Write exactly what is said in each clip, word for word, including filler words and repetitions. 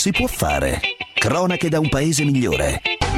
Si può fare. Cronache da un paese migliore.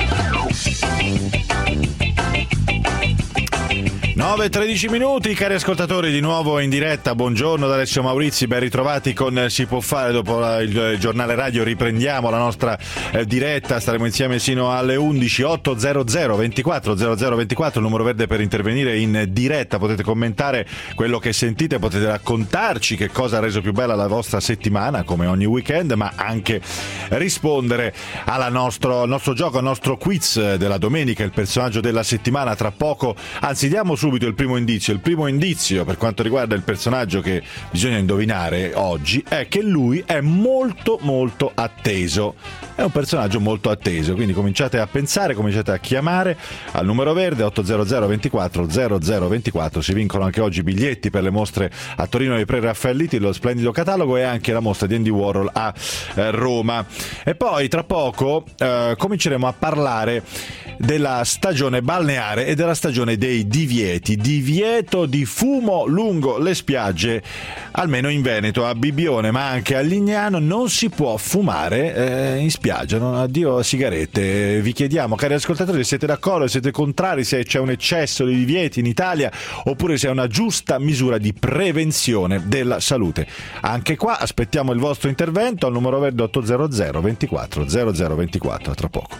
nove e tredici minuti, cari ascoltatori, di nuovo in diretta. Buongiorno da Alessio Maurizi, ben ritrovati con Si può fare. Dopo il giornale radio riprendiamo la nostra eh, diretta, staremo insieme sino alle undici. Otto zero zero ventiquattro zero zero ventiquattro, il numero verde per intervenire in diretta. Potete commentare quello che sentite, potete raccontarci che cosa ha reso più bella la vostra settimana, come ogni weekend, ma anche rispondere alla nostro, al nostro gioco, al nostro quiz della domenica, il personaggio della settimana. Tra poco, anzi diamo subito il primo indizio. Il primo indizio per quanto riguarda il personaggio che bisogna indovinare oggi è che lui è molto molto atteso. È un personaggio molto atteso, quindi cominciate a pensare, cominciate a chiamare al numero verde otto zero zero ventiquattro zero zero ventiquattro. Si vincono anche oggi biglietti per le mostre a Torino dei Preraffaelliti, lo splendido catalogo, e anche la mostra di Andy Warhol a eh, Roma. E poi tra poco eh, cominceremo a parlare della stagione balneare e della stagione dei divieti. Divieto di fumo lungo le spiagge, almeno in Veneto, a Bibbione ma anche a Lignano non si può fumare eh, in spiaggia, no? Addio sigarette. Vi chiediamo, cari ascoltatori, se siete d'accordo, siete contrari, se c'è un eccesso di divieti in Italia oppure se è una giusta misura di prevenzione della salute. Anche qua aspettiamo il vostro intervento al numero verde otto zero zero ventiquattro zero zero ventiquattro. Tra poco.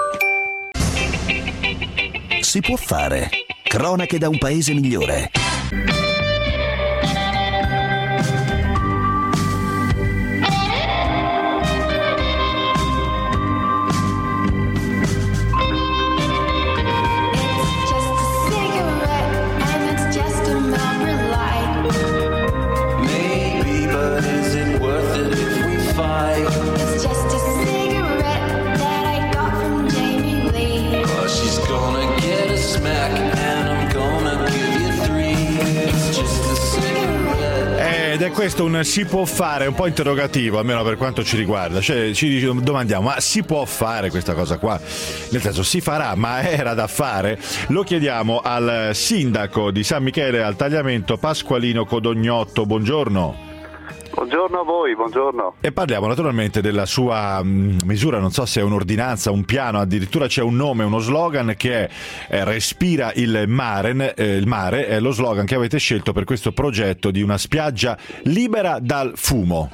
Si può fare. Cronache da un paese migliore. Ed è questo un si può fare un po' interrogativo, almeno per quanto ci riguarda. Cioè ci domandiamo, ma si può fare questa cosa qua? Nel senso, si farà, ma era da fare? Lo chiediamo al sindaco di San Michele al Tagliamento, Pasqualino Codognotto. Buongiorno. Buongiorno a voi, buongiorno. E parliamo naturalmente della sua mh, misura, non so se è un'ordinanza, un piano, addirittura c'è un nome, uno slogan che è eh, Respira il mare, eh, il mare è lo slogan che avete scelto per questo progetto di una spiaggia libera dal fumo.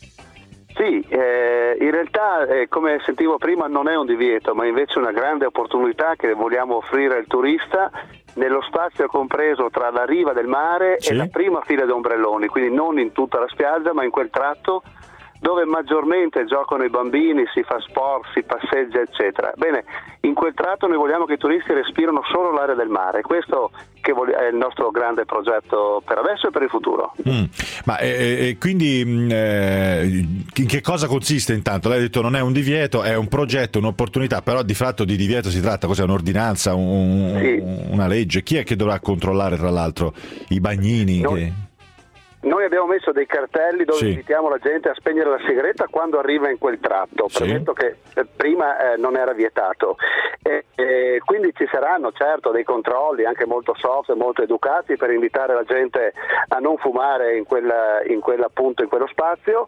Sì, eh, in realtà eh, come sentivo prima non è un divieto, ma invece una grande opportunità che vogliamo offrire al turista nello spazio compreso tra la riva del mare sì. e la prima fila di ombrelloni, quindi non in tutta la spiaggia ma in quel tratto dove maggiormente giocano i bambini, si fa sport, si passeggia eccetera. Bene, in quel tratto noi vogliamo che i turisti respirino solo l'aria del mare, questo che è il nostro grande progetto per adesso e per il futuro. Mm. Ma e, e quindi eh, in che cosa consiste intanto? Lei ha detto non è un divieto, è un progetto, un'opportunità, però di fatto di divieto si tratta, cos'è, un'ordinanza, un, sì. una legge? Chi è che dovrà controllare tra l'altro? I bagnini? Noi, che... noi abbiamo messo dei cartelli dove sì. invitiamo la gente a spegnere la sigaretta quando arriva in quel tratto, sì. premetto che eh, prima eh, non era vietato. E, e quindi ci saranno certo dei controlli anche molto soft e molto educati per invitare la gente a non fumare in quella, in quella appunto in quello spazio,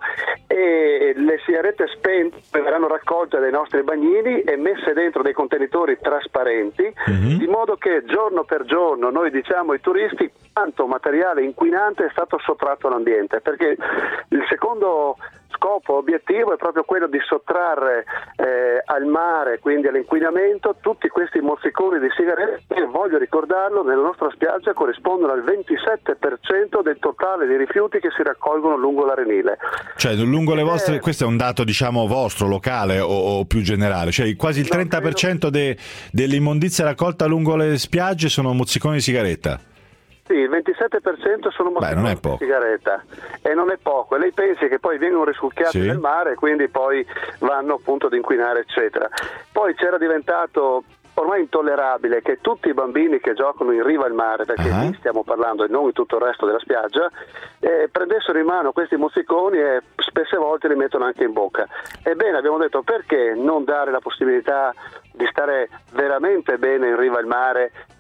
e le sigarette spente verranno raccolte dai nostri bagnini e messe dentro dei contenitori trasparenti, mm-hmm. di modo che giorno per giorno noi diciamo ai turisti quanto materiale inquinante è stato sottratto all'ambiente, perché il secondo scopo, obiettivo è proprio quello di sottrarre eh, al mare, quindi all'inquinamento, tutti questi mozziconi di sigarette che, voglio ricordarlo, nella nostra spiaggia corrispondono al ventisette per cento del totale di rifiuti che si raccolgono lungo l'arenile. Cioè lungo le vostre, eh, questo è un dato diciamo vostro, locale o, o più generale, cioè quasi il trenta per cento de, dell'immondizia raccolta lungo le spiagge sono mozziconi di sigaretta? Sì, il ventisette per cento sono mozziconi di sigaretta e non è poco, e lei pensi che poi vengono risucchiati sì. nel mare e quindi poi vanno appunto ad inquinare eccetera. Poi c'era diventato ormai intollerabile che tutti i bambini che giocano in riva al mare, perché uh-huh. lì stiamo parlando e non in tutto il resto della spiaggia, eh, prendessero in mano questi mozziconi e spesse volte li mettono anche in bocca. Ebbene, abbiamo detto, perché non dare la possibilità di stare veramente bene in riva al mare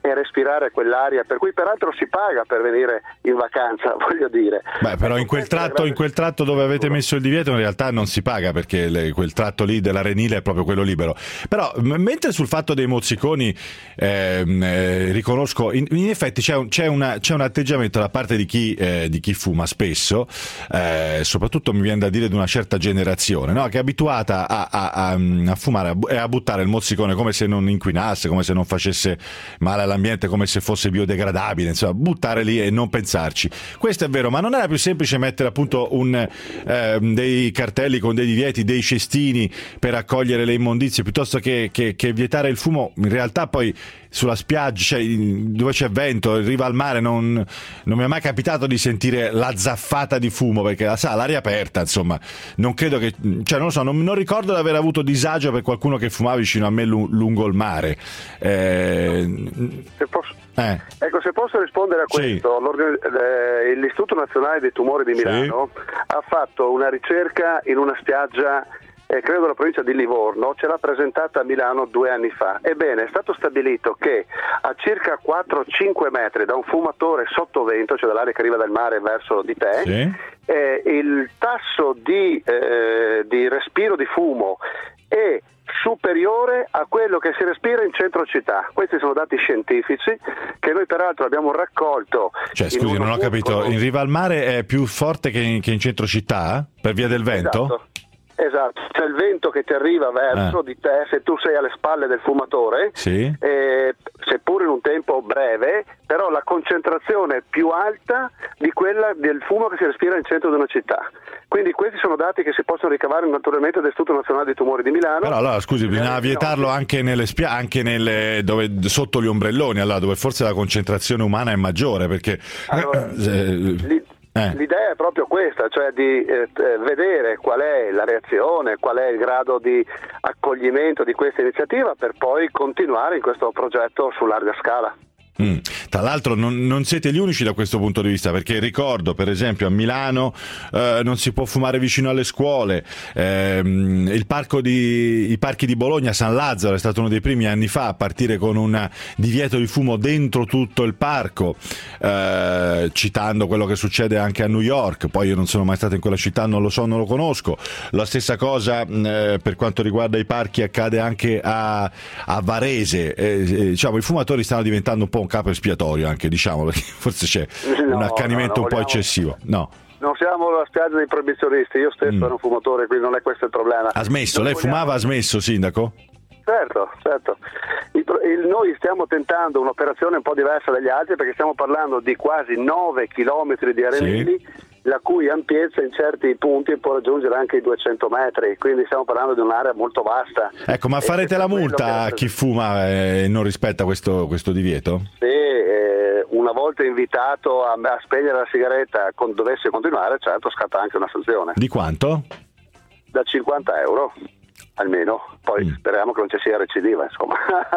e respirare quell'aria, per cui peraltro si paga per venire in vacanza, voglio dire. Beh, però in quel tratto, grande... in quel tratto dove avete messo il divieto in realtà non si paga, perché le, quel tratto lì dell'arenile è proprio quello libero. Però m- mentre sul fatto dei mozziconi ehm, eh, riconosco, in, in effetti c'è un, c'è, una, c'è un atteggiamento da parte di chi, eh, di chi fuma spesso, eh, soprattutto mi viene da dire di una certa generazione, no? Che è abituata a, a, a, a fumare e a buttare il mozzicone come se non inquinasse, come se non facesse male all'ambiente, come se fosse biodegradabile, insomma, buttare lì e non pensarci. Questo è vero, ma non era più semplice mettere appunto un, eh, dei cartelli con dei divieti, dei cestini per accogliere le immondizie, piuttosto che, che, che vietare il fumo? In realtà poi sulla spiaggia, cioè, dove c'è vento, in riva al mare, non, non mi è mai capitato di sentire la zaffata di fumo, perché sa, l'aria aperta, insomma, non credo che, cioè non lo so, non, non ricordo di aver avuto disagio per qualcuno che fumava vicino a me lu- lungo il mare. Eh, se posso, eh. Ecco, se posso rispondere a questo, sì. eh, l'Istituto Nazionale dei Tumori di Milano sì. ha fatto una ricerca in una spiaggia, Eh, credo la provincia di Livorno, ce l'ha presentata a Milano due anni fa. Ebbene, è stato stabilito che a circa quattro cinque metri da un fumatore sottovento, cioè dall'aria che arriva dal mare verso di te, sì. eh, il tasso di, eh, di respiro di fumo è superiore a quello che si respira in centro città. Questi sono dati scientifici che noi peraltro abbiamo raccolto. Cioè, scusi, non ho capito, in riva al mare è più forte che in, che in centro città? Per via del vento? Esatto. Esatto, c'è il vento che ti arriva verso ah. di te, se tu sei alle spalle del fumatore, sì. eh, seppur in un tempo breve, però la concentrazione è più alta di quella del fumo che si respira in centro di una città. Quindi questi sono dati che si possono ricavare naturalmente dall'Istituto Nazionale dei Tumori di Milano. Però allora, scusi, bisogna vietarlo anche nelle spiagge, anche nelle, dove, sotto gli ombrelloni, allora, dove forse la concentrazione umana è maggiore, perché... Allora, li, Eh. L'idea è proprio questa, cioè di eh, vedere qual è la reazione, qual è il grado di accoglimento di questa iniziativa, per poi continuare in questo progetto su larga scala. Mm. Tra l'altro non, non siete gli unici da questo punto di vista, perché ricordo per esempio a Milano eh, non si può fumare vicino alle scuole, ehm, il parco di, i parchi di Bologna, San Lazzaro è stato uno dei primi anni fa a partire con un divieto di fumo dentro tutto il parco, eh, citando quello che succede anche a New York. Poi io non sono mai stato in quella città, non lo so, non lo conosco. La stessa cosa eh, per quanto riguarda i parchi accade anche a, a Varese, eh, eh, diciamo i fumatori stanno diventando un po' un capo espiatorio anche, diciamo, perché forse c'è no, un accanimento no, no, un po' vogliamo... eccessivo. No. Non siamo la spiaggia dei proibizionisti, io stesso mm. ero un fumatore, quindi non è questo il problema. Ha smesso? Noi Lei vogliamo... fumava, ha smesso, sindaco? Certo, certo. Il, il, noi stiamo tentando un'operazione un po' diversa dagli altri, perché stiamo parlando di quasi nove chilometri di arenili, sì. la cui ampiezza in certi punti può raggiungere anche i duecento metri, quindi stiamo parlando di un'area molto vasta. Ecco, ma farete la multa a chi fuma e non rispetta questo, questo divieto? Sì, eh, una volta invitato a, a spegnere la sigaretta, con, dovesse continuare, certo scatta anche una sanzione. Di quanto? Da cinquanta euro. Almeno, poi mm. speriamo che non ci sia recidiva, insomma.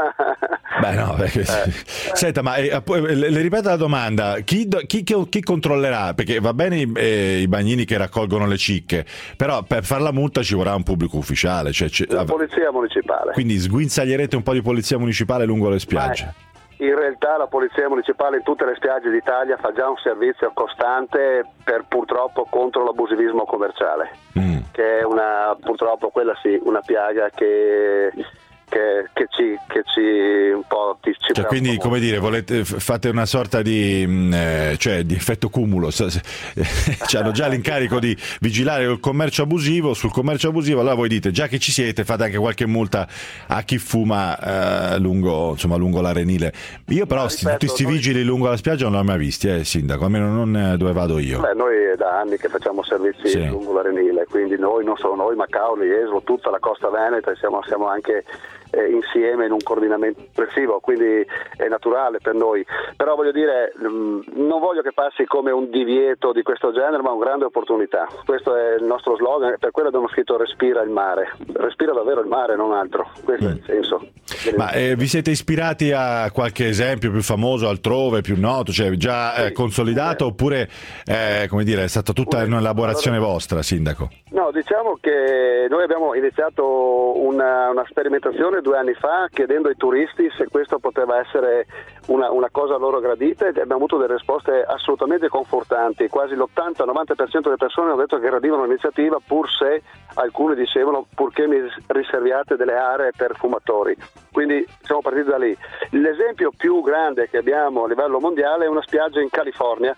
Beh no, perché... eh. Senta, ma eh, le, le ripeto la domanda, chi, chi, chi controllerà? Perché va bene i, eh, i bagnini che raccolgono le cicche, però per far la multa ci vorrà un pubblico ufficiale, cioè, la polizia municipale. Quindi sguinzaglierete un po' di polizia municipale lungo le spiagge. Beh. In realtà la Polizia Municipale in tutte le spiagge d'Italia fa già un servizio costante per purtroppo contro l'abusivismo commerciale, mm. che è una purtroppo quella sì, una piaga che che, che ci che ci un po' ci cioè, quindi molto. Come dire, volete fate una sorta di eh, cioè di effetto cumulo, cioè, hanno già l'incarico di vigilare il commercio abusivo, sul commercio abusivo, allora voi dite già che ci siete fate anche qualche multa a chi fuma eh, lungo insomma lungo l'arenile. Io però sti, tutti questi vigili lungo la spiaggia non li ho mai visti, eh, sindaco, almeno non dove vado io. Beh, noi è da anni che facciamo servizi sì. lungo l'arenile, quindi noi non solo noi, ma Caoli, Eslo, tutta la costa veneta, e siamo, siamo anche eh, insieme in un coordinamento complessivo, quindi è naturale per noi. Però voglio dire, mh, non voglio che passi come un divieto di questo genere, ma una grande opportunità. Questo è il nostro slogan, per quello abbiamo scritto respira il mare. Respira davvero il mare, non altro. Questo mm. è il senso. Ma eh, vi siete ispirati a qualche esempio più famoso altrove, più noto, cioè già eh, consolidato, oppure eh, come dire, è stata tutta un'elaborazione vostra, sindaco? No, diciamo che noi abbiamo iniziato una, una sperimentazione trasmissione due anni fa chiedendo ai turisti se questo poteva essere una, una cosa loro gradita, ed abbiamo avuto delle risposte assolutamente confortanti. Quasi l'ottanta novanta per cento delle persone hanno detto che gradivano l'iniziativa, pur se alcuni dicevano purché mi riserviate delle aree per fumatori. Quindi siamo partiti da lì. L'esempio più grande che abbiamo a livello mondiale è una spiaggia in California,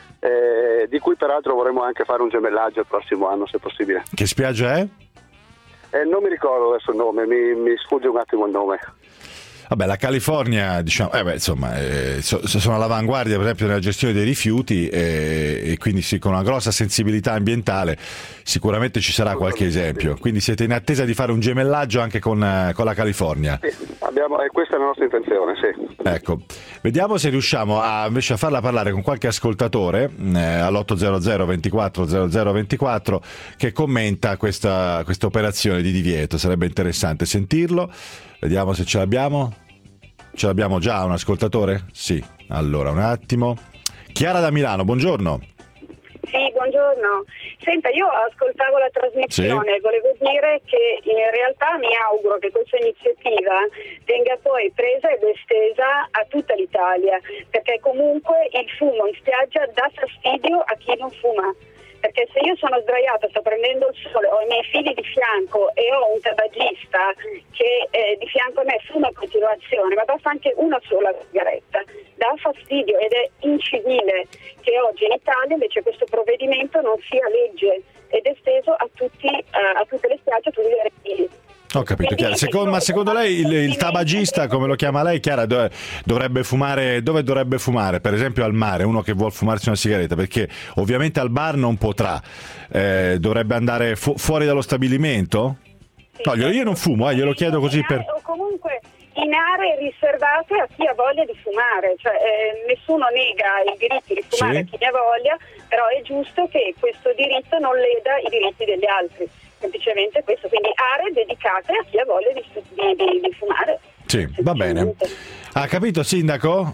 eh, di cui peraltro vorremmo anche fare un gemellaggio il prossimo anno, se possibile. Che spiaggia è? Eh, non mi ricordo adesso il nome, mi, mi sfugge un attimo il nome. Vabbè, la California, diciamo, eh beh, insomma, eh, so, sono all'avanguardia per esempio nella gestione dei rifiuti, eh, e quindi sì, con una grossa sensibilità ambientale sicuramente ci sarà qualche esempio. Quindi siete in attesa di fare un gemellaggio anche con, eh, con la California? Sì, abbiamo, eh, questa è la nostra intenzione, sì. Ecco, vediamo se riusciamo a, invece a farla parlare con qualche ascoltatore eh, all'otto zero zero ventiquattro zero zero ventiquattro che commenta questa, questa operazione di divieto. Sarebbe interessante sentirlo. Vediamo se ce l'abbiamo. Ce l'abbiamo già un ascoltatore? Sì, allora un attimo. Chiara da Milano, buongiorno. Sì, buongiorno. Senta, io ascoltavo la trasmissione e sì. volevo dire che in realtà mi auguro che questa iniziativa venga poi presa ed estesa a tutta l'Italia, perché comunque il fumo in spiaggia dà fastidio a chi non fuma. Perché se io sono sdraiata, sto prendendo il sole, ho i miei figli di fianco e ho un tabagista che eh, di fianco a me fuma in continuazione, ma basta anche una sola sigaretta, dà fastidio ed è incivile che oggi in Italia invece questo provvedimento non sia legge ed esteso a tutti, uh, a tutte le spiagge, a tutti i rettili. Ho capito, Chiara. Secondo, ma secondo lei il, il tabagista, come lo chiama lei, Chiara, dove dovrebbe fumare? Dove dovrebbe fumare? Per esempio al mare, uno che vuol fumarsi una sigaretta, perché ovviamente al bar non potrà. Eh, dovrebbe andare fu- fuori dallo stabilimento? No, io, io non fumo, eh, glielo chiedo così per... O comunque in aree riservate a chi ha voglia di fumare, cioè eh, nessuno nega i diritti di fumare Sì. a chi ne ha voglia, però è giusto che questo diritto non leda i diritti degli altri. Semplicemente questo, quindi aree dedicate a chi ha voglia di, di, di fumare. Sì, va bene. Ha capito, sindaco?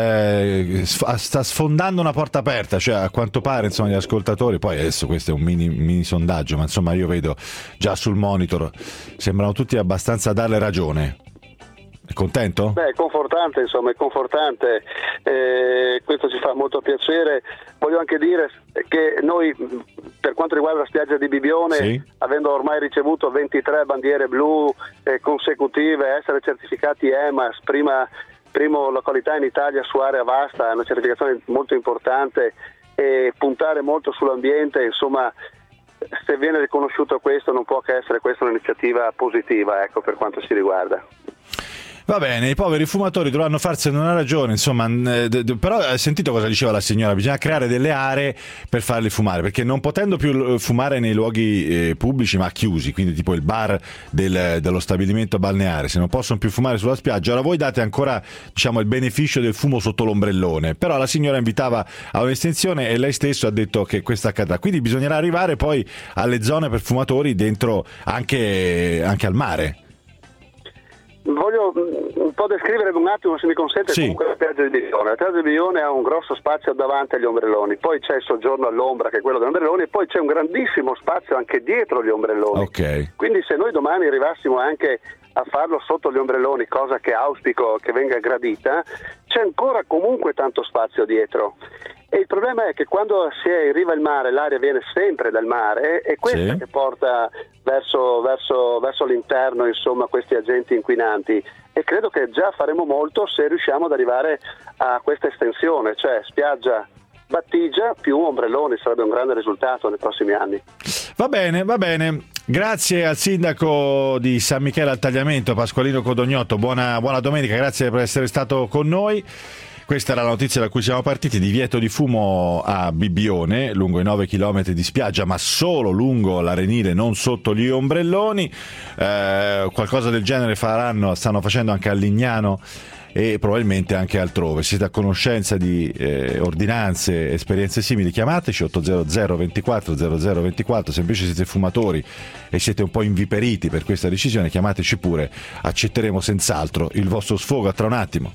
Eh, sta sfondando una porta aperta, cioè a quanto pare, insomma, gli ascoltatori, poi adesso questo è un mini, mini sondaggio, ma insomma io vedo già sul monitor, sembrano tutti abbastanza a darle ragione. È contento? Beh, è confortante, insomma, è confortante, eh, questo ci fa molto piacere. Voglio anche dire che noi, per quanto riguarda la spiaggia di Bibbione, sì. avendo ormai ricevuto ventitré bandiere blu eh, consecutive, essere certificati E M A S, prima, primo località in Italia su area vasta, è una certificazione molto importante, e puntare molto sull'ambiente, insomma, se viene riconosciuto questo non può che essere questa un'iniziativa positiva, ecco, per quanto ci riguarda. Va bene, i poveri fumatori dovranno farsene una ragione, insomma, eh, d- d- però hai sentito cosa diceva la signora? Bisogna creare delle aree per farli fumare, perché non potendo più fumare nei luoghi eh, pubblici ma chiusi, quindi tipo il bar del, dello stabilimento balneare, se non possono più fumare sulla spiaggia, ora voi date ancora, diciamo, il beneficio del fumo sotto l'ombrellone, però la signora invitava a un'estensione e lei stesso ha detto che questa accadrà, quindi bisognerà arrivare poi alle zone per fumatori dentro anche, anche al mare. Voglio un po' descrivere un attimo, se mi consente, sì. comunque la spiaggia di Bibbione. La spiaggia di Bibbione ha un grosso spazio davanti agli ombrelloni, poi c'è il soggiorno all'ombra che è quello degli ombrelloni, e poi c'è un grandissimo spazio anche dietro gli ombrelloni. Okay. Quindi se noi domani arrivassimo anche a farlo sotto gli ombrelloni, cosa che auspico che venga gradita, c'è ancora comunque tanto spazio dietro. E il problema è che quando si è in riva al mare, l'aria viene sempre dal mare, e questa sì. che porta verso, verso, verso l'interno, insomma, questi agenti inquinanti. E credo che già faremo molto se riusciamo ad arrivare a questa estensione, cioè spiaggia battigia più ombrelloni, sarebbe un grande risultato nei prossimi anni. Va bene, va bene. Grazie al sindaco di San Michele al Tagliamento, Pasqualino Codognotto. Buona, buona domenica, grazie per essere stato con noi. Questa era la notizia da cui siamo partiti: divieto di fumo a Bibbione, lungo i nove chilometri di spiaggia, ma solo lungo l'arenile, non sotto gli ombrelloni. Eh, qualcosa del genere faranno, stanno facendo anche a Lignano e probabilmente anche altrove. Se siete a conoscenza di eh, ordinanze, esperienze simili, chiamateci otto zero zero ventiquattro zero zero ventiquattro. Se invece siete fumatori e siete un po' inviperiti per questa decisione, chiamateci pure, accetteremo senz'altro il vostro sfogo. Tra un attimo.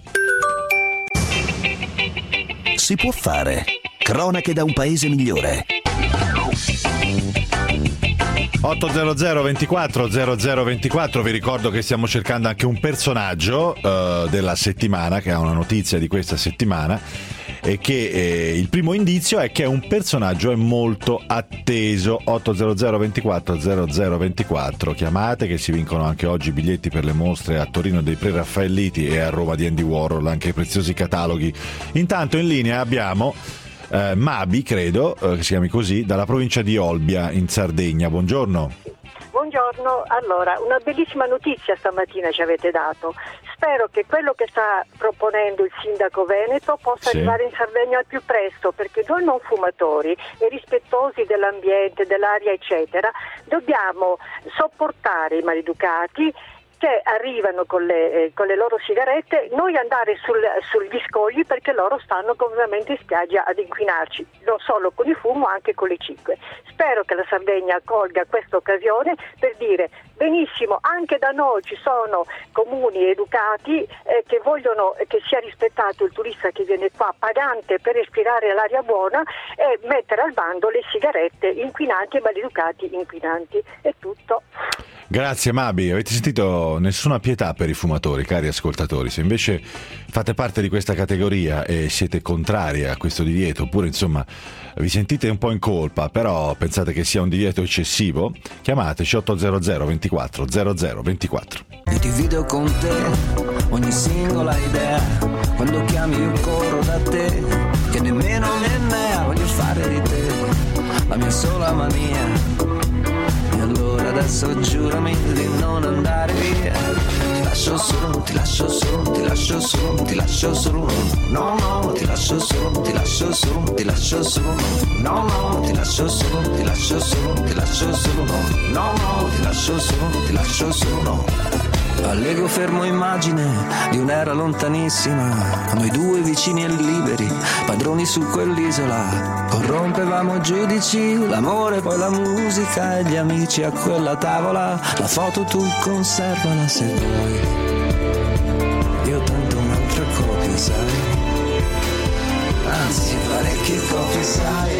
Si può fare. Cronache da un paese migliore. ottocento ventiquattro zero zero ventiquattro, vi ricordo che stiamo cercando anche un personaggio uh, della settimana, che ha una notizia di questa settimana, e che eh, il primo indizio è che è un personaggio è molto atteso. Ottocento ventiquattro zero zero ventiquattro, chiamate, che si vincono anche oggi biglietti per le mostre a Torino dei Preraffaelliti e a Roma di Andy Warhol, anche i preziosi cataloghi. Intanto in linea abbiamo eh, Mabi, credo eh, che si chiami così, dalla provincia di Olbia in Sardegna. Buongiorno. Buongiorno, allora una bellissima notizia stamattina ci avete dato. Spero che quello che sta proponendo il sindaco veneto possa sì. arrivare in Sardegna al più presto, perché noi non fumatori e rispettosi dell'ambiente, dell'aria eccetera dobbiamo sopportare i maleducati che arrivano con le, eh, con le loro sigarette, noi andare sul, sugli scogli perché loro stanno ovviamente in spiaggia ad inquinarci, non solo con il fumo, anche con le cicche. Spero che la Sardegna colga questa occasione per dire benissimo, anche da noi ci sono comuni educati eh, che vogliono che sia rispettato il turista che viene qua pagante per respirare l'aria buona e mettere al bando le sigarette inquinanti e maleducati inquinanti. È tutto. Grazie Mabi, avete sentito? Nessuna pietà per i fumatori, cari ascoltatori. Se invece fate parte di questa categoria e siete contrari a questo divieto, oppure insomma vi sentite un po' in colpa, però pensate che sia un divieto eccessivo, chiamateci ottocento ventiquattro zero zero ventiquattro. Io divido con te ogni singola idea, quando chiami io corro da te, che nemmeno me voglio fare di te la mia sola mania. Adesso giurami di non andare via. Ti lascio solo, ti lascio solo, ti lascio solo, ti lascio solo. No, no, ti lascio solo, ti lascio solo, ti lascio solo. No, no, ti lascio solo, ti lascio solo, ti lascio solo. No, no, ti lascio solo, ti lascio solo. Allego fermo immagine di un'era lontanissima, noi due vicini e liberi, padroni su quell'isola. Corrompevamo giudici, l'amore, poi la musica e gli amici a quella tavola. La foto tu conservala se vuoi, io tanto un'altra copia, sai, anzi parecchie copie, sai.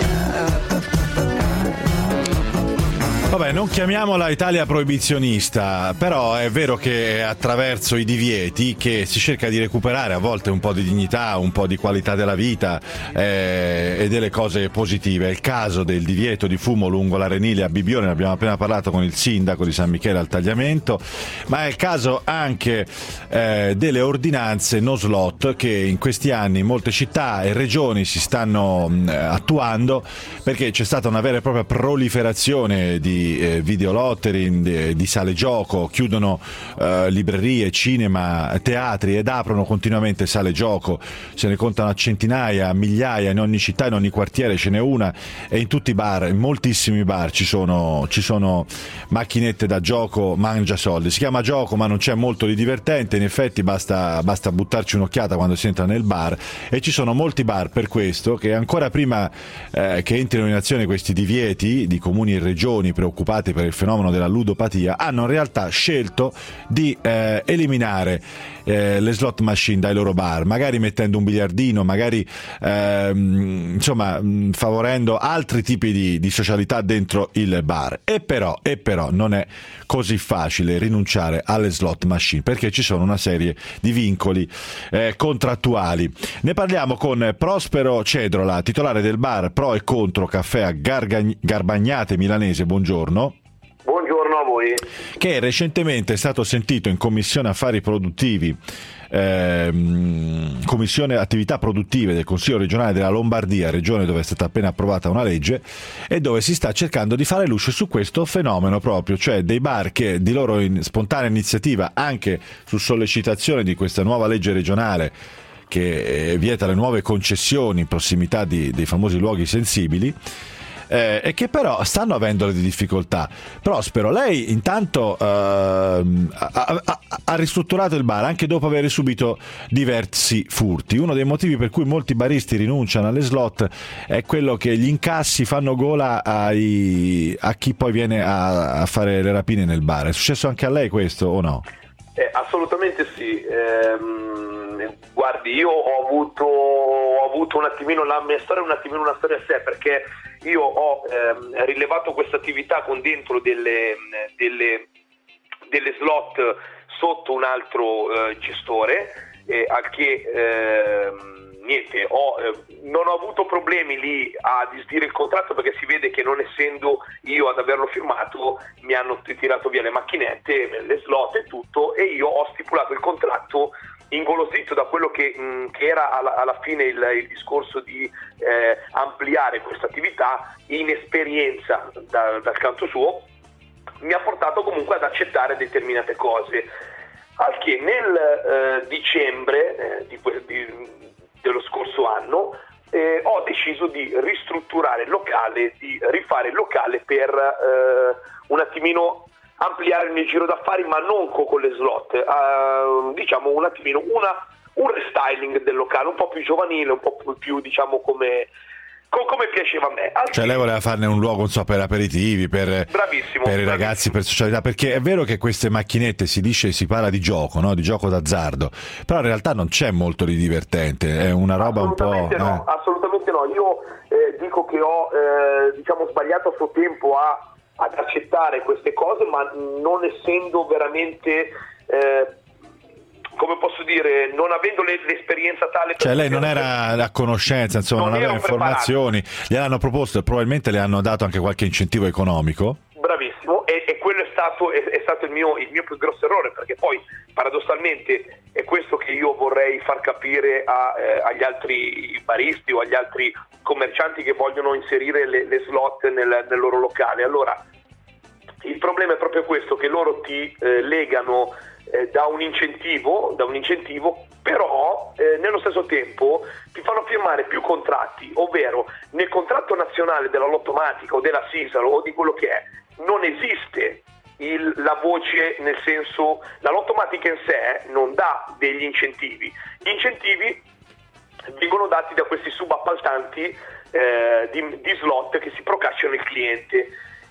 Vabbè, non chiamiamola Italia proibizionista, però è vero che è attraverso i divieti che si cerca di recuperare a volte un po' di dignità, un po' di qualità della vita eh, e delle cose positive. È il caso del divieto di fumo lungo l'Arenile a Bibbione, ne abbiamo appena parlato con il sindaco di San Michele al Tagliamento, ma è il caso anche eh, delle ordinanze no slot che in questi anni in molte città e regioni si stanno mh, attuando, perché c'è stata una vera e propria proliferazione di Eh, videolottery, di, di sale gioco, chiudono eh, librerie, cinema, teatri ed aprono continuamente sale gioco, se ne contano a centinaia, migliaia in ogni città, in ogni quartiere ce n'è una, e in tutti i bar, in moltissimi bar ci sono, ci sono macchinette da gioco mangia soldi. Si chiama gioco ma non c'è molto di divertente, in effetti basta, basta buttarci un'occhiata quando si entra nel bar, e ci sono molti bar per questo che ancora prima eh, che entrino in azione questi divieti di comuni e regioni preoccupati per il fenomeno della ludopatia hanno in realtà scelto di eh, eliminare eh, le slot machine dai loro bar, magari mettendo un biliardino, magari ehm, insomma favorendo altri tipi di, di socialità dentro il bar. E però, e però non è così facile rinunciare alle slot machine, perché ci sono una serie di vincoli eh, contrattuali. Ne parliamo con Prospero Cedrola, titolare del bar Pro e Contro Caffè a Gargagn- Garbagnate Milanese. Buongiorno. Buongiorno a voi. Che recentemente è stato sentito in Commissione Affari Produttivi, ehm, Commissione Attività Produttive del Consiglio regionale della Lombardia, regione dove è stata appena approvata una legge, e dove si sta cercando di fare luce su questo fenomeno proprio, cioè dei bar che di loro in spontanea iniziativa, anche su sollecitazione di questa nuova legge regionale che vieta le nuove concessioni in prossimità di, dei famosi luoghi sensibili, Eh, e che però stanno avendo le difficoltà. Prospero, lei intanto eh, ha, ha, ha ristrutturato il bar anche dopo aver subito diversi furti. Uno dei motivi per cui molti baristi rinunciano alle slot è quello che gli incassi fanno gola ai, a chi poi viene a, a fare le rapine nel bar. È successo anche a lei questo o no? Eh, assolutamente sì. Ehm, guardi, io ho avuto, ho avuto un attimino, la mia storia è un attimino una storia a sé, perché io ho ehm, rilevato questa attività con dentro delle, delle, delle slot sotto un altro eh, gestore, eh, al che ehm, niente, ho, eh, non ho avuto problemi lì a disdire il contratto, perché si vede che, non essendo io ad averlo firmato, mi hanno tirato via le macchinette, le slot e tutto, e io ho stipulato il contratto ingolosito da quello che, mh, che era alla, alla fine il, il discorso di eh, ampliare questa attività. Inesperienza da, dal canto suo mi ha portato comunque ad accettare determinate cose, al che nel eh, dicembre eh, di, di dello scorso anno eh, ho deciso di ristrutturare il locale, di rifare il locale per eh, un attimino ampliare il mio giro d'affari, ma non con le slot, eh, diciamo un attimino una, un restyling del locale, un po' più giovanile, un po' più, diciamo, come come piaceva a me. Al cioè lei voleva farne un luogo, non so, per aperitivi, per, bravissimo, per i bravissimo. ragazzi, per socialità, perché è vero che queste macchinette, si dice, si parla di gioco, no? Di gioco d'azzardo, però in realtà non c'è molto di divertente, è una roba un po'... No, eh. assolutamente no, io eh, dico che ho eh, diciamo sbagliato a suo tempo a, ad accettare queste cose, ma non essendo veramente... Eh, come posso dire, non avendo l'esperienza tale, cioè lei non era a conoscenza, insomma, non, non aveva informazioni, preparato. Gliel'hanno proposto e probabilmente le hanno dato anche qualche incentivo economico. Bravissimo, e, e quello è stato, è, è stato il mio, il mio più grosso errore, perché poi paradossalmente è questo che io vorrei far capire a, eh, agli altri baristi o agli altri commercianti che vogliono inserire le, le slot nel, nel loro locale. Allora, il problema è proprio questo, che loro ti eh, legano Eh, da un incentivo, da un incentivo, però eh, nello stesso tempo ti fanno firmare più contratti, ovvero nel contratto nazionale della Lottomatica o della Sisal o di quello che è, non esiste il, la voce, nel senso, la Lottomatica in sé non dà degli incentivi, gli incentivi vengono dati da questi subappaltanti eh, di, di slot che si procacciano il cliente.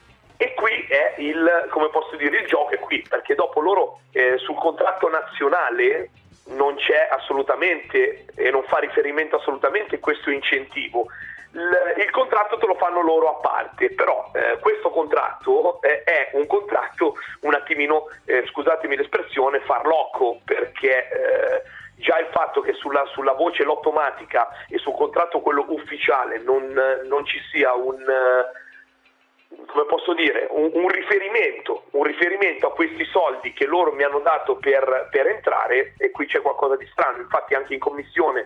E qui è il, come posso dire, il gioco è qui, perché dopo loro eh, sul contratto nazionale non c'è assolutamente e non fa riferimento assolutamente questo incentivo. Il, il contratto te lo fanno loro a parte, però eh, questo contratto eh, è un contratto un attimino, eh, scusatemi l'espressione, farlocco, perché eh, già il fatto che sulla, sulla voce lottomatica e sul contratto quello ufficiale non, non ci sia un... come posso dire, un, un riferimento, un riferimento a questi soldi che loro mi hanno dato per, per entrare, e qui c'è qualcosa di strano. Infatti anche in commissione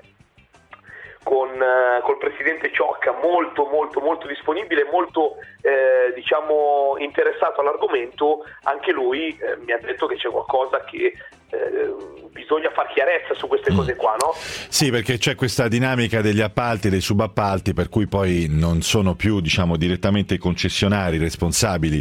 con uh, col presidente Ciocca, molto molto molto disponibile, molto eh, diciamo interessato all'argomento, anche lui eh, mi ha detto che c'è qualcosa che eh, bisogna far chiarezza su queste cose qua, no? Sì, perché c'è questa dinamica degli appalti, dei subappalti, per cui poi non sono più, diciamo, direttamente i concessionari responsabili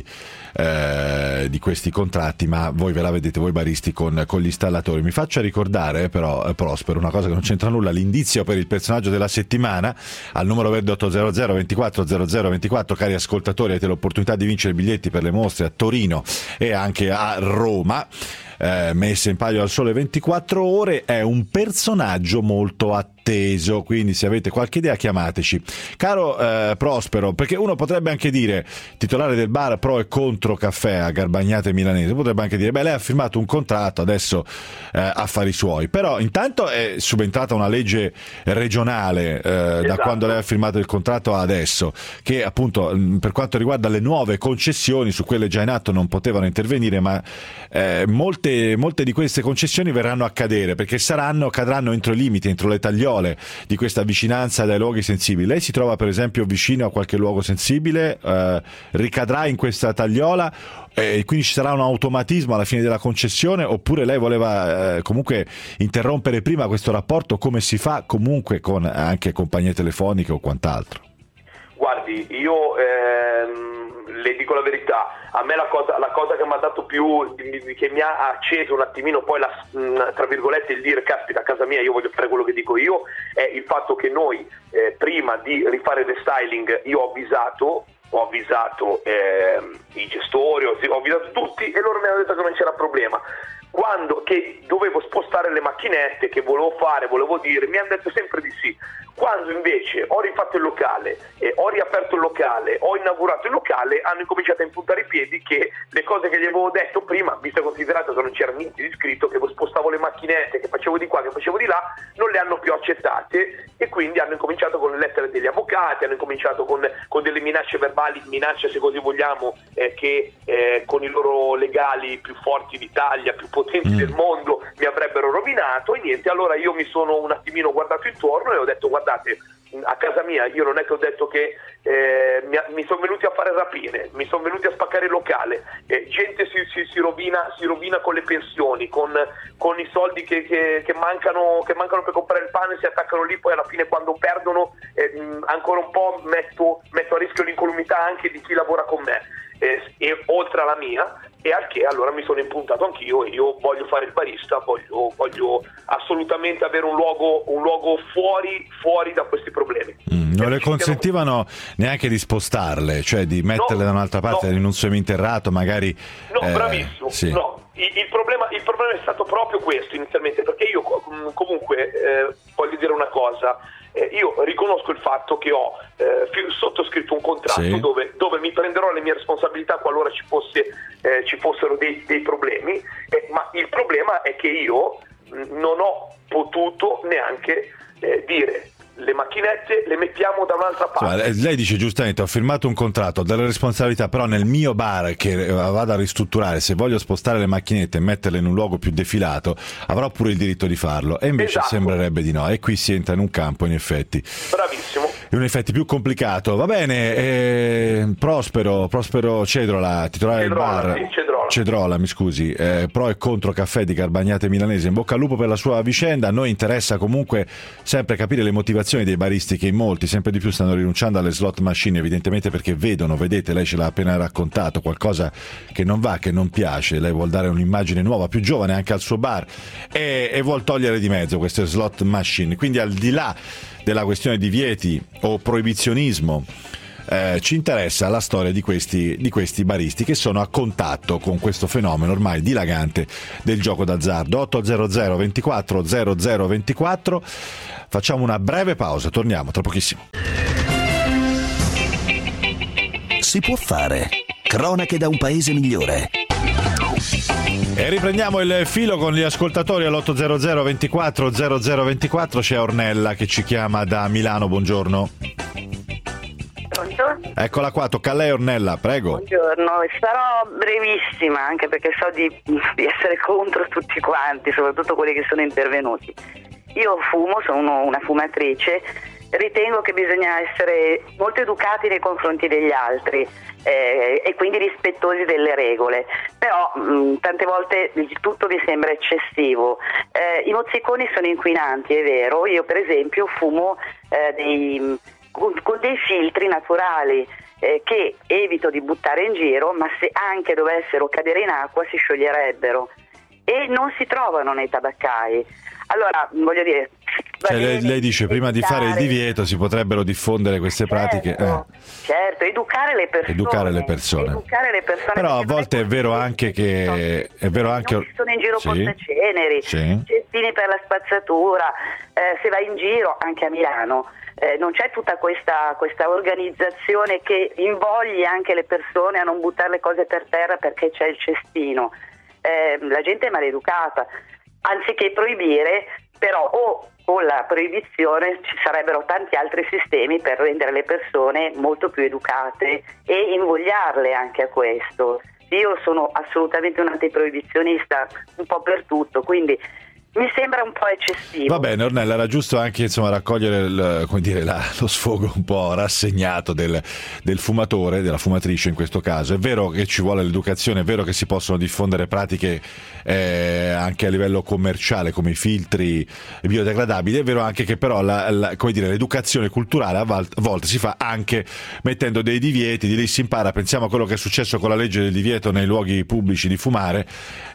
eh, di questi contratti, ma voi ve la vedete voi baristi con, con gli installatori. Mi faccia ricordare però, eh, Prospero, una cosa che non c'entra nulla, l'indizio per il personaggio della settimana al numero verde otto zero zero ventiquattro zero zero ventiquattro. Cari ascoltatori, avete l'opportunità di vincere biglietti per le mostre a Torino e anche a Roma, eh, messe in palio al Sole ventiquattro Ore. È un personaggio molto atteso, quindi se avete qualche idea chiamateci. Caro eh, Prospero, perché uno potrebbe anche dire, titolare del bar Pro e Contro Caffè a Garbagnate Milanese, potrebbe anche dire, beh, lei ha firmato un contratto, adesso eh, affari suoi, però intanto è subentrata una legge regionale eh, esatto. da quando lei ha firmato il contratto a adesso, che appunto per quanto riguarda le nuove concessioni, su quelle già in atto non potevano intervenire, ma eh, molte, molte di queste concessioni verranno a cadere, perché saranno, cadranno entro i limiti, entro le tagliole di questa vicinanza dai luoghi sensibili. Lei si trova per esempio vicino a qualche luogo sensibile, eh, ricadrà in questa tagliola e quindi ci sarà un automatismo alla fine della concessione, oppure lei voleva eh, comunque interrompere prima questo rapporto, come si fa comunque con anche compagnie telefoniche o quant'altro? Guardi, io ehm, le dico la verità, a me la cosa, la cosa che mi ha dato più, che mi ha acceso un attimino poi la, tra virgolette, il dire caspita, a casa mia io voglio fare quello che dico io, è il fatto che noi eh, prima di rifare il restyling io ho avvisato ho avvisato eh, i gestori, ho avvisato tutti e loro mi hanno detto che non c'era problema. quando che dovevo spostare le macchinette, che volevo fare, volevo dire, mi hanno detto sempre di sì. Quando invece ho rifatto il locale, eh, ho riaperto il locale, ho inaugurato il locale, hanno incominciato a impuntare i piedi che le cose che gli avevo detto prima, visto e considerato che non c'era niente di scritto, che spostavo le macchinette, che facevo di qua, che facevo di là, non le hanno più accettate, e quindi hanno incominciato con le lettere degli avvocati, hanno incominciato con, con delle minacce verbali, minacce se così vogliamo, eh, che eh, con i loro legali più forti d'Italia, più potenti mm. del mondo, mi avrebbero rovinato. E niente, allora io mi sono un attimino guardato intorno e ho detto: guardate, a casa mia io non è che ho detto che eh, mi, mi sono venuti a fare rapine, mi sono venuti a spaccare il locale, eh, gente si, si, si, rovina, si rovina con le pensioni, con, con i soldi che, che, che, mancano, che mancano per comprare il pane, si attaccano lì, poi alla fine quando perdono eh, ancora un po' metto, metto a rischio l'incolumità anche di chi lavora con me, eh, e oltre alla mia. E al che allora mi sono impuntato anch'io, e io voglio fare il barista, voglio, voglio assolutamente avere un luogo, un luogo fuori, fuori da questi problemi. Mm, non le consentivano neanche di spostarle, cioè di metterle no, da un'altra parte, no. in un seminterrato magari. No, eh, bravissimo, sì. no. Il, il, problema, il problema è stato proprio questo inizialmente, perché io comunque eh, voglio dire una cosa. Eh, io riconosco il fatto che ho eh, sottoscritto un contratto sì. dove, dove mi prenderò le mie responsabilità qualora ci, fosse, eh, ci fossero dei, dei problemi, eh, ma il problema è che io mh, non ho potuto neanche eh, dire: le macchinette le mettiamo da un'altra parte. Insomma, lei dice giustamente: ho firmato un contratto, ho delle responsabilità, però nel mio bar che vado a ristrutturare, se voglio spostare le macchinette e metterle in un luogo più defilato, avrò pure il diritto di farlo. E invece esatto. sembrerebbe di no, e qui si entra in un campo in effetti bravissimo, in effetti più complicato. Va bene, eh, Prospero Prospero Cedrola, titolare Cedrola, del bar sì, Cedrola. Cedrola, mi scusi, eh, pro e contro caffè di Garbagnate Milanese, in bocca al lupo per la sua vicenda. A noi interessa comunque sempre capire le motivazioni dei baristi, che in molti sempre di più stanno rinunciando alle slot machine, evidentemente perché vedono, vedete, lei ce l'ha appena raccontato, qualcosa che non va, che non piace. Lei vuol dare un'immagine nuova, più giovane anche al suo bar, e, e vuol togliere di mezzo queste slot machine. Quindi al di là della questione di vieti o proibizionismo, Eh, ci interessa la storia di questi, di questi baristi che sono a contatto con questo fenomeno ormai dilagante del gioco d'azzardo. otto zero zero ventiquattro zero zero ventiquattro. Facciamo una breve pausa, torniamo tra pochissimo. Si può fare. Cronache da un paese migliore. E riprendiamo il filo con gli ascoltatori all'otto zero zero ventiquattro zero zero ventiquattro. C'è Ornella che ci chiama da Milano, buongiorno. Buongiorno. Eccola qua, tocca a lei Ornella, prego. Buongiorno, sarò brevissima anche perché so di, di essere contro tutti quanti, soprattutto quelli che sono intervenuti. Io fumo, sono una fumatrice, ritengo che bisogna essere molto educati nei confronti degli altri eh, e quindi rispettosi delle regole, però mh, tante volte tutto mi sembra eccessivo. Eh, I mozziconi sono inquinanti, è vero, io per esempio fumo eh, dei... con dei filtri naturali eh, che evito di buttare in giro, ma se anche dovessero cadere in acqua si scioglierebbero e non si trovano nei tabaccai. Allora, voglio dire, cioè, lei, lei dice prima di fare il divieto si potrebbero diffondere queste certo, pratiche. Eh. Certo, educare le persone. Educare le persone. Educare le persone, però a volte è vero anche che è vero anche non ci sono in giro sì, portaceneri, sì. cestini per la spazzatura, eh, se vai in giro anche a Milano. Eh, non c'è tutta questa, questa organizzazione che invogli anche le persone a non buttare le cose per terra perché c'è il cestino. Eh, la gente è maleducata. Anziché proibire, però o con la proibizione ci sarebbero tanti altri sistemi per rendere le persone molto più educate e invogliarle anche a questo. Io sono assolutamente un antiproibizionista un po' per tutto, quindi mi sembra un po' eccessivo. Va bene Ornella, era giusto anche insomma raccogliere il, come dire, la, lo sfogo un po' rassegnato del, del fumatore, della fumatrice in questo caso. È vero che ci vuole l'educazione, è vero che si possono diffondere pratiche eh, anche a livello commerciale come i filtri biodegradabili, è vero anche che però la, la, come dire, l'educazione culturale a volte si fa anche mettendo dei divieti, di lì si impara. Pensiamo a quello che è successo con la legge del divieto nei luoghi pubblici di fumare,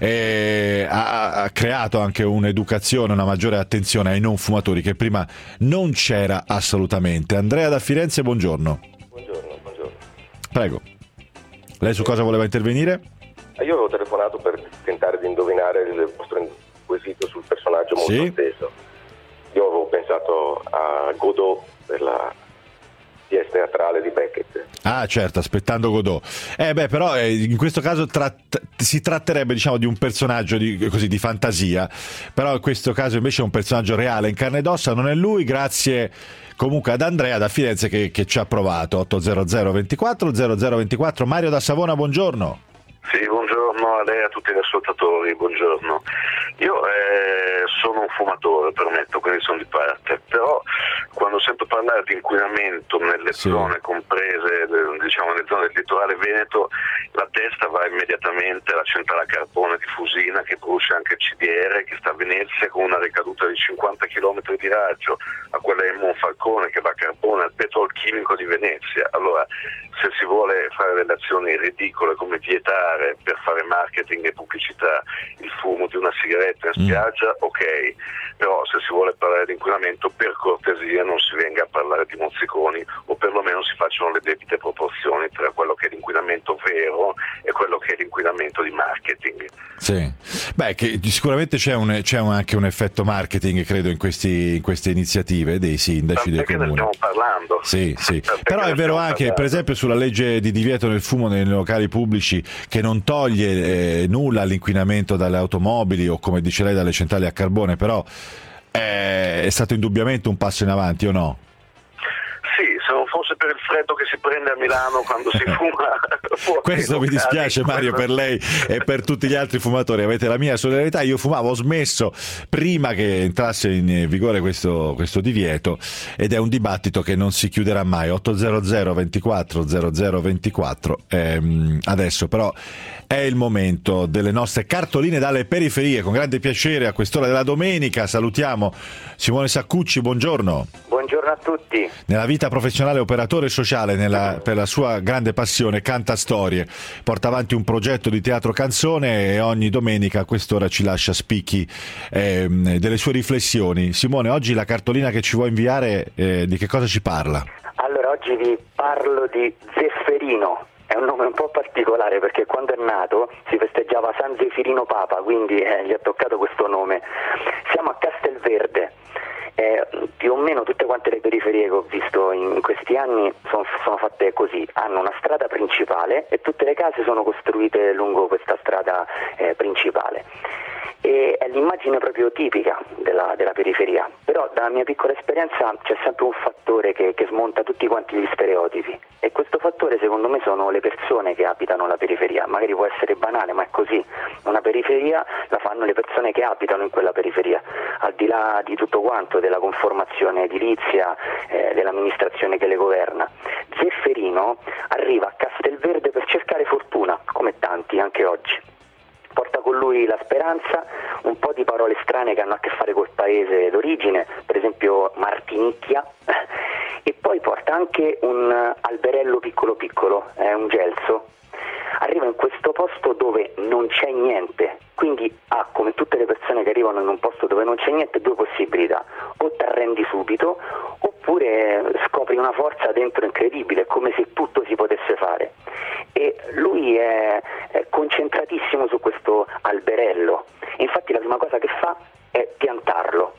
e ha, ha creato anche un educazione, una maggiore attenzione ai non fumatori che prima non c'era assolutamente. Andrea da Firenze, buongiorno. Buongiorno, buongiorno. Prego. Lei su cosa voleva intervenire? Io avevo telefonato per tentare di indovinare il vostro quesito sul personaggio molto sì. atteso. Io avevo pensato a Godot per la pièce teatrale di Beckett. Ah, certo, aspettando Godot. Eh beh, però eh, in questo caso tratt- si tratterebbe, diciamo, di un personaggio di, così, di fantasia, però in questo caso invece è un personaggio reale in carne ed ossa. Non è lui, grazie comunque ad Andrea da Firenze che, che ci ha provato. ottocento ventiquattro zero zero ventiquattro. Mario da Savona, buongiorno. Sì, buongiorno a lei e a tutti gli ascoltatori, buongiorno. Io eh, sono un fumatore, permetto, quindi sono di parte, però quando sento parlare di inquinamento nelle sì. zone comprese, diciamo nelle zone del litorale veneto, la testa va immediatamente alla centrale a carbone di Fusina che produce anche il C D R, che sta a Venezia con una ricaduta di cinquanta chilometri di raggio, a quella di Monfalcone che va a carbone, al petrolchimico di Venezia. Allora, se si vuole fare delle azioni ridicole come vietare per fare marketing e pubblicità il fumo di una sigaretta in spiaggia, mm. ok, però se si vuole parlare di inquinamento, per cortesia non si venga a parlare di mozziconi, o perlomeno si facciano le debite proporzioni tra quello che è l'inquinamento vero e quello che è l'inquinamento di marketing. Sì, beh, che sicuramente c'è, un, c'è un, anche un effetto marketing, credo, in, questi, in queste iniziative dei sindaci, dei comuni. Ne stiamo parlando. Sì, sì. Però è vero anche, parlando. Per esempio, sulla legge di divieto del fumo nei locali pubblici, che non toglie eh, nulla all'inquinamento dalle automobili o, come dice lei, dalle centrali a carbone, però è, è stato indubbiamente un passo in avanti, o no? Sì, se non fosse per il freddo che si prende a Milano quando si fuma. Questo mi dispiace, Mario, per lei e per tutti gli altri fumatori. Avete la mia solidarietà. Io fumavo, ho smesso prima che entrasse in vigore questo, questo divieto, ed è un dibattito che non si chiuderà mai. ottocento ventiquattro zero zero ventiquattro. Ehm, adesso però è il momento delle nostre cartoline dalle periferie. Con grande piacere a quest'ora della domenica salutiamo Simone Saccucci, buongiorno. Buongiorno a tutti. Nella vita professionale operatore sociale, nella, per la sua grande passione canta storie, porta avanti un progetto di teatro canzone e ogni domenica a quest'ora ci lascia spicchi eh, delle sue riflessioni. Simone, oggi la cartolina che ci vuoi inviare eh, di che cosa ci parla? Allora, oggi vi parlo di Zefferino. È un nome un po' particolare perché quando è nato si festeggiava San Zefirino Papa, quindi eh, gli ha toccato questo nome. Siamo a Castelverde. Eh, più o meno tutte quante le periferie che ho visto in questi anni sono, sono fatte così, hanno una strada principale e tutte le case sono costruite lungo questa strada eh, principale. E è l'immagine proprio tipica della, della periferia, però dalla mia piccola esperienza c'è sempre un fattore che, che smonta tutti quanti gli stereotipi, e questo fattore secondo me sono le persone che abitano la periferia. Magari può essere banale, ma è così. Una periferia la fanno le persone che abitano in quella periferia, al di là di tutto quanto, della conformazione edilizia, eh, dell'amministrazione che le governa. Zefferino arriva a Castelverde per cercare fortuna, come tanti anche oggi. Porta con lui la speranza, un po' di parole strane che hanno a che fare col paese d'origine, per esempio Martinicchia, e poi porta anche un alberello piccolo piccolo, eh, un gelso. Arriva in questo posto dove non c'è niente, quindi ha, come tutte le persone che arrivano in un posto dove non c'è niente, due possibilità: o ti arrendi subito oppure scopri una forza dentro incredibile, come se tutto si potesse fare. E lui è, è concentratissimo su questo alberello, infatti la prima cosa che fa è piantarlo.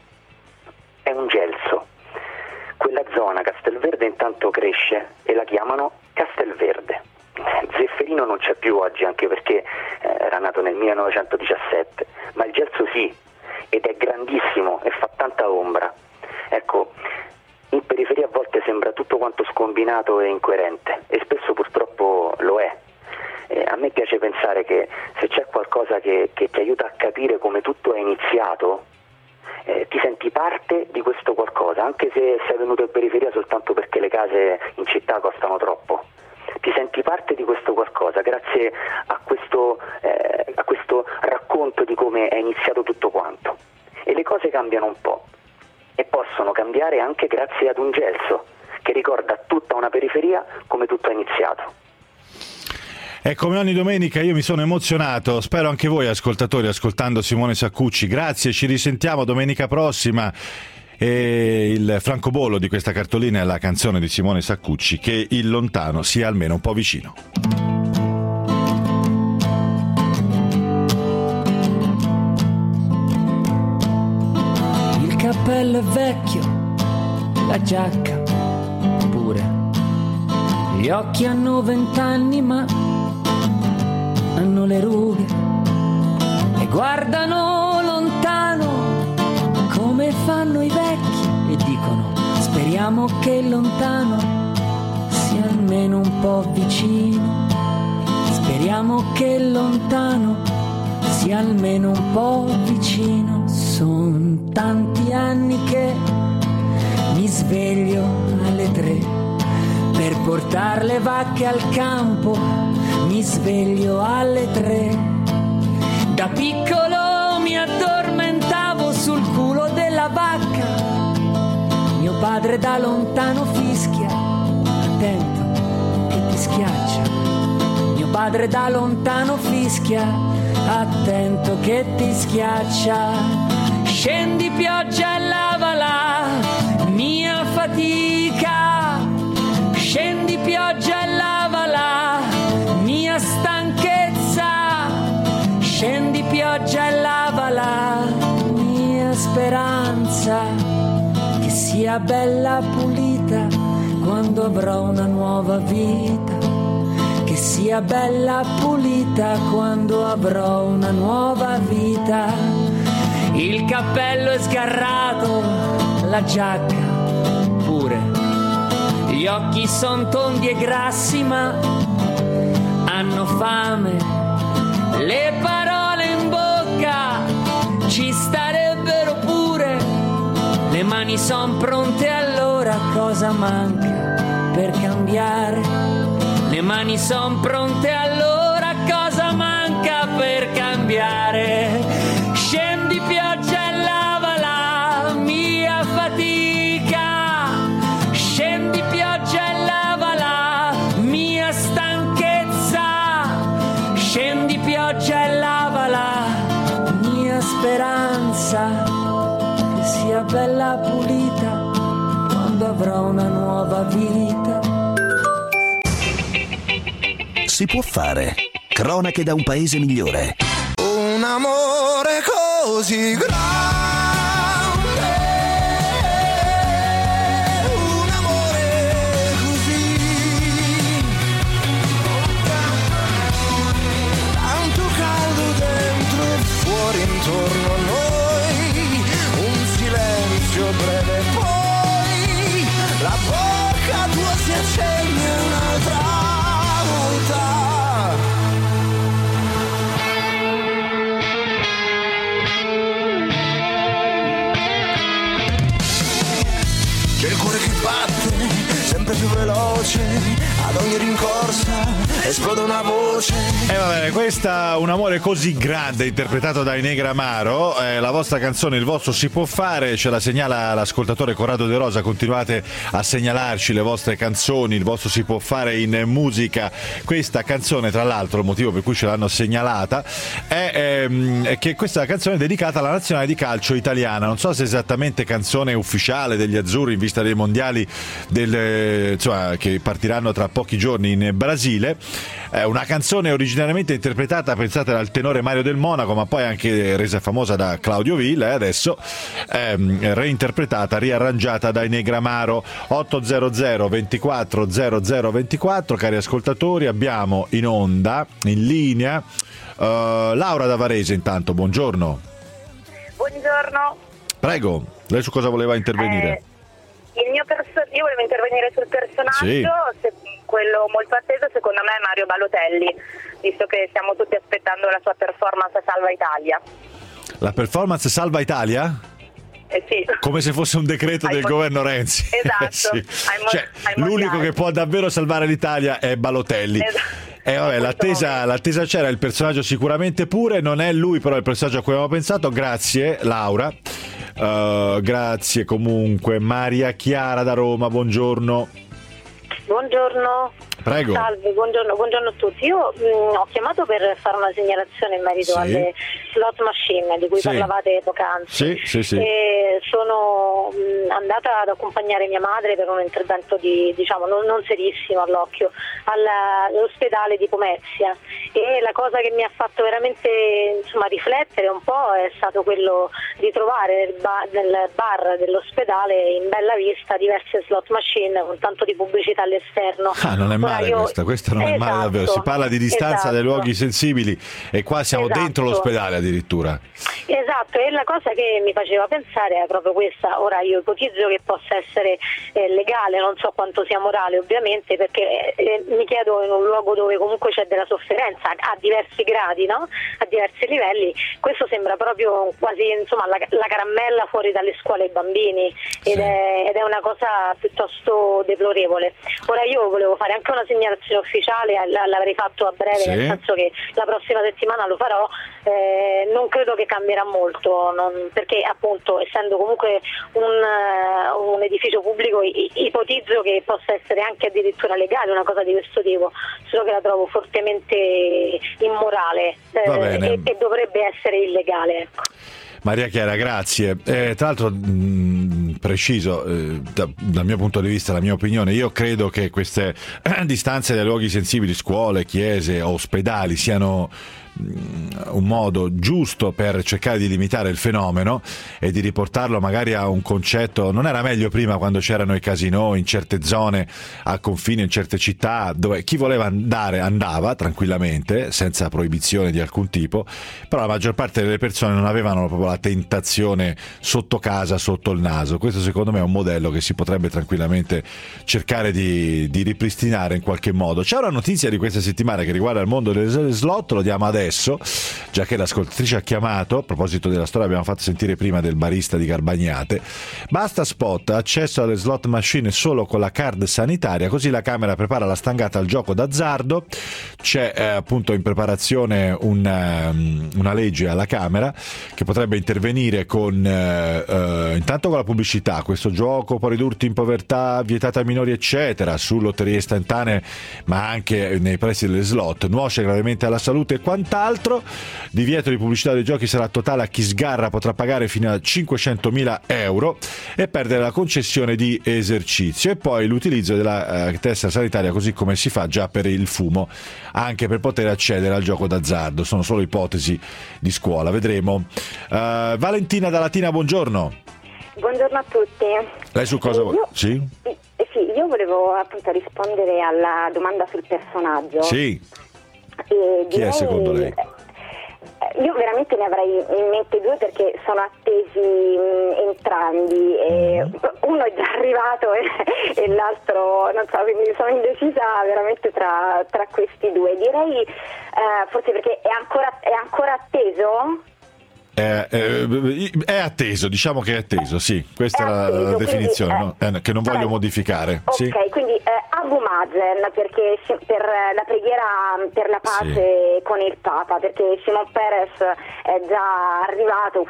È un gelso. Quella zona, Castelverde, intanto cresce e la chiamano Castelverde. Zefferino non c'è più oggi, anche perché eh, era nato nel millenovecentodiciassette, ma il gelso sì, ed è grandissimo e fa tanta ombra. Ecco, in periferia a volte sembra tutto quanto scombinato e incoerente, e spesso purtroppo lo è. Eh, a me piace pensare che se c'è qualcosa che, che ti aiuta a capire come tutto è iniziato, eh, ti senti parte di questo qualcosa, anche se sei venuto in periferia soltanto perché le case in città costano troppo. Ti senti parte di questo qualcosa grazie a questo, eh, a questo racconto di come è iniziato tutto quanto. E le cose cambiano un po', e possono cambiare anche grazie ad un gelso che ricorda tutta una periferia come tutto è iniziato. E come ogni domenica io mi sono emozionato, spero anche voi ascoltatori, ascoltando Simone Saccucci. Grazie, ci risentiamo domenica prossima. E il francobollo di questa cartolina è la canzone di Simone Saccucci, Che il lontano sia almeno un po' vicino. cappello è vecchio, la giacca pure. Gli occhi hanno vent'anni ma hanno le rughe e guardano lontano come fanno i vecchi e dicono speriamo che il lontano sia almeno un po' vicino. Speriamo che il lontano sia almeno un po' vicino. Son tanti anni che mi sveglio alle tre per portare le vacche al campo. Mi sveglio alle tre. Da piccolo mi addormentavo sul culo della vacca. Mio padre da lontano fischia, attento che ti schiaccia. Mio padre da lontano fischia, attento che ti schiaccia. Scendi pioggia e lavala mia fatica. Scendi pioggia e lavala mia stanchezza. Scendi pioggia e lavala mia speranza. Che sia bella pulita quando avrò una nuova vita. Che sia bella pulita quando avrò una nuova vita. Il cappello è sgarrato, la giacca pure. Gli occhi son tondi e grassi ma hanno fame. Le parole in bocca ci starebbero pure. Le mani son pronte, allora cosa manca per cambiare? Le mani son pronte, allora cosa manca per cambiare? Scendi pioggia e lavala mia fatica. Scendi pioggia e lavala mia stanchezza. Scendi pioggia e lavala mia speranza. Che sia bella pulita quando avrò una nuova vita. Si può fare. Cronache da un paese migliore. Un amore così grande, un amore così, tanto caldo dentro e fuori intorno a noi, un silenzio breve poi, la bocca tua si accende un'altra volta. Sempre più veloce, ad ogni rincorsa esplode una voce. E eh, va bene, questa Un amore così grande, interpretato da Negra Amaro, è la vostra canzone, il vostro Si può fare, ce la segnala l'ascoltatore Corrado De Rosa. Continuate a segnalarci le vostre canzoni, il vostro Si può fare in musica. Questa canzone, tra l'altro, il motivo per cui ce l'hanno segnalata è, ehm, è che questa canzone è dedicata alla nazionale di calcio italiana. Non so se è esattamente canzone ufficiale degli azzurri in vista dei mondiali del, insomma, che partiranno tra pochi giorni in Brasile. È una canzone originariamente interpretata, pensate, dal tenore Mario Del Monaco, ma poi anche resa famosa da Claudio Villa, e adesso ehm, reinterpretata, riarrangiata dai Negra Amaro. ottocento ventiquattro zero zero ventiquattro, cari ascoltatori, abbiamo in onda, in linea, uh, Laura da Varese. Intanto, buongiorno. Buongiorno. Prego, lei su cosa voleva intervenire? Eh, il mio perso- io volevo intervenire sul personaggio, sì. se, quello molto atteso secondo me è Mario Balotelli, visto che stiamo tutti aspettando la sua performance a Salva Italia. La performance Salva Italia? Eh sì. Come se fosse un decreto Hai del mo- governo Renzi. Esatto. Sì. Hai mo- Cioè, hai l'unico mondiali. che può davvero salvare l'Italia è Balotelli. Esatto. E eh, vabbè, l'attesa, l'attesa c'era, il personaggio sicuramente pure, non è lui però il personaggio a cui avevamo pensato. Grazie Laura. Uh, grazie comunque. Maria Chiara da Roma, buongiorno. Buongiorno. Prego. Salve, buongiorno, buongiorno a tutti. Io mh, ho chiamato per fare una segnalazione in merito sì. alle slot machine di cui sì. parlavate poc'anzi. Sì, sì, sì. E sono mh, andata ad accompagnare mia madre per un intervento di, diciamo, non, non serissimo all'occhio, alla, all'ospedale di Pomezia, e la cosa che mi ha fatto veramente insomma riflettere un po' è stato quello di trovare nel, ba- nel bar dell'ospedale in bella vista diverse slot machine con tanto di pubblicità all'esterno. Ah, non è male io... questa, questa non esatto, è male davvero. Si parla di distanza esatto. dai luoghi sensibili e qua siamo esatto. dentro l'ospedale addirittura. Esatto, e la cosa che mi faceva pensare è proprio questa. Ora io ipotizzo che possa essere eh, legale, non so quanto sia morale ovviamente, perché eh, mi chiedo, in un luogo dove comunque c'è della sofferenza a diversi gradi, no? A diversi livelli, questo sembra proprio quasi insomma la, la caramella fuori dalle scuole ai bambini ed, sì. è, ed è una cosa piuttosto deplorevole. Ora io volevo fare anche una segnalazione ufficiale, l'avrei fatto a breve, sì. nel senso che la prossima settimana lo farò. Eh, non credo che cambierà molto, non, perché appunto essendo comunque un, uh, un edificio pubblico i, ipotizzo che possa essere anche addirittura legale una cosa di questo tipo, solo che la trovo fortemente immorale eh, e, e dovrebbe essere illegale, ecco. Maria Chiara, grazie. Eh, tra l'altro, mh, preciso, eh, da, dal mio punto di vista, la mia opinione, io credo che queste eh, distanze dai luoghi sensibili, scuole, chiese, ospedali, siano un modo giusto per cercare di limitare il fenomeno e di riportarlo magari a un concetto. Non era meglio prima, quando c'erano i casinò in certe zone a confine, in certe città, dove chi voleva andare andava tranquillamente senza proibizione di alcun tipo, però la maggior parte delle persone non avevano proprio la tentazione sotto casa, sotto il naso. Questo secondo me è un modello che si potrebbe tranquillamente cercare di, di ripristinare in qualche modo. C'è una notizia di questa settimana che riguarda il mondo delle slot, lo diamo adesso, già che l'ascoltatrice ha chiamato. A proposito della storia abbiamo fatto sentire prima del barista di Garbagnate. Basta spot, accesso alle slot machine solo con la card sanitaria, così la Camera prepara la stangata al gioco d'azzardo. C'è eh, appunto in preparazione una, una legge alla Camera che potrebbe intervenire con eh, eh, intanto con la pubblicità: questo gioco può ridurti in povertà, vietata ai minori eccetera, su lotterie istantanee ma anche nei pressi delle slot, nuoce gravemente alla salute e quant'altro. Divieto di pubblicità dei giochi sarà totale a chi sgarra, potrà pagare fino a cinquecentomila euro e perdere la concessione di esercizio, e poi l'utilizzo della eh, tessera sanitaria, così come si fa già per il fumo, anche per poter accedere al gioco d'azzardo. Sono solo ipotesi di scuola, vedremo. uh, Valentina da Latina, buongiorno. Buongiorno a tutti. Lei su cosa vuole? Sì? Eh, sì, io volevo appunto rispondere alla domanda sul personaggio. Sì. E Chi direi, è secondo lei? Io veramente ne avrei in mente due, perché sono attesi mh, entrambi. E uno è già arrivato e, e l'altro non so, quindi sono indecisa veramente tra, tra questi due. Direi eh, forse perché è ancora, è ancora atteso. È, è, è atteso, diciamo che è atteso, sì, questa è, è atteso, la definizione, quindi, eh, no? Che non voglio eh, modificare. Ok, sì? Quindi eh, Abu Mazen, perché per la preghiera per la pace sì. con il Papa, perché Shimon Peres è già arrivato,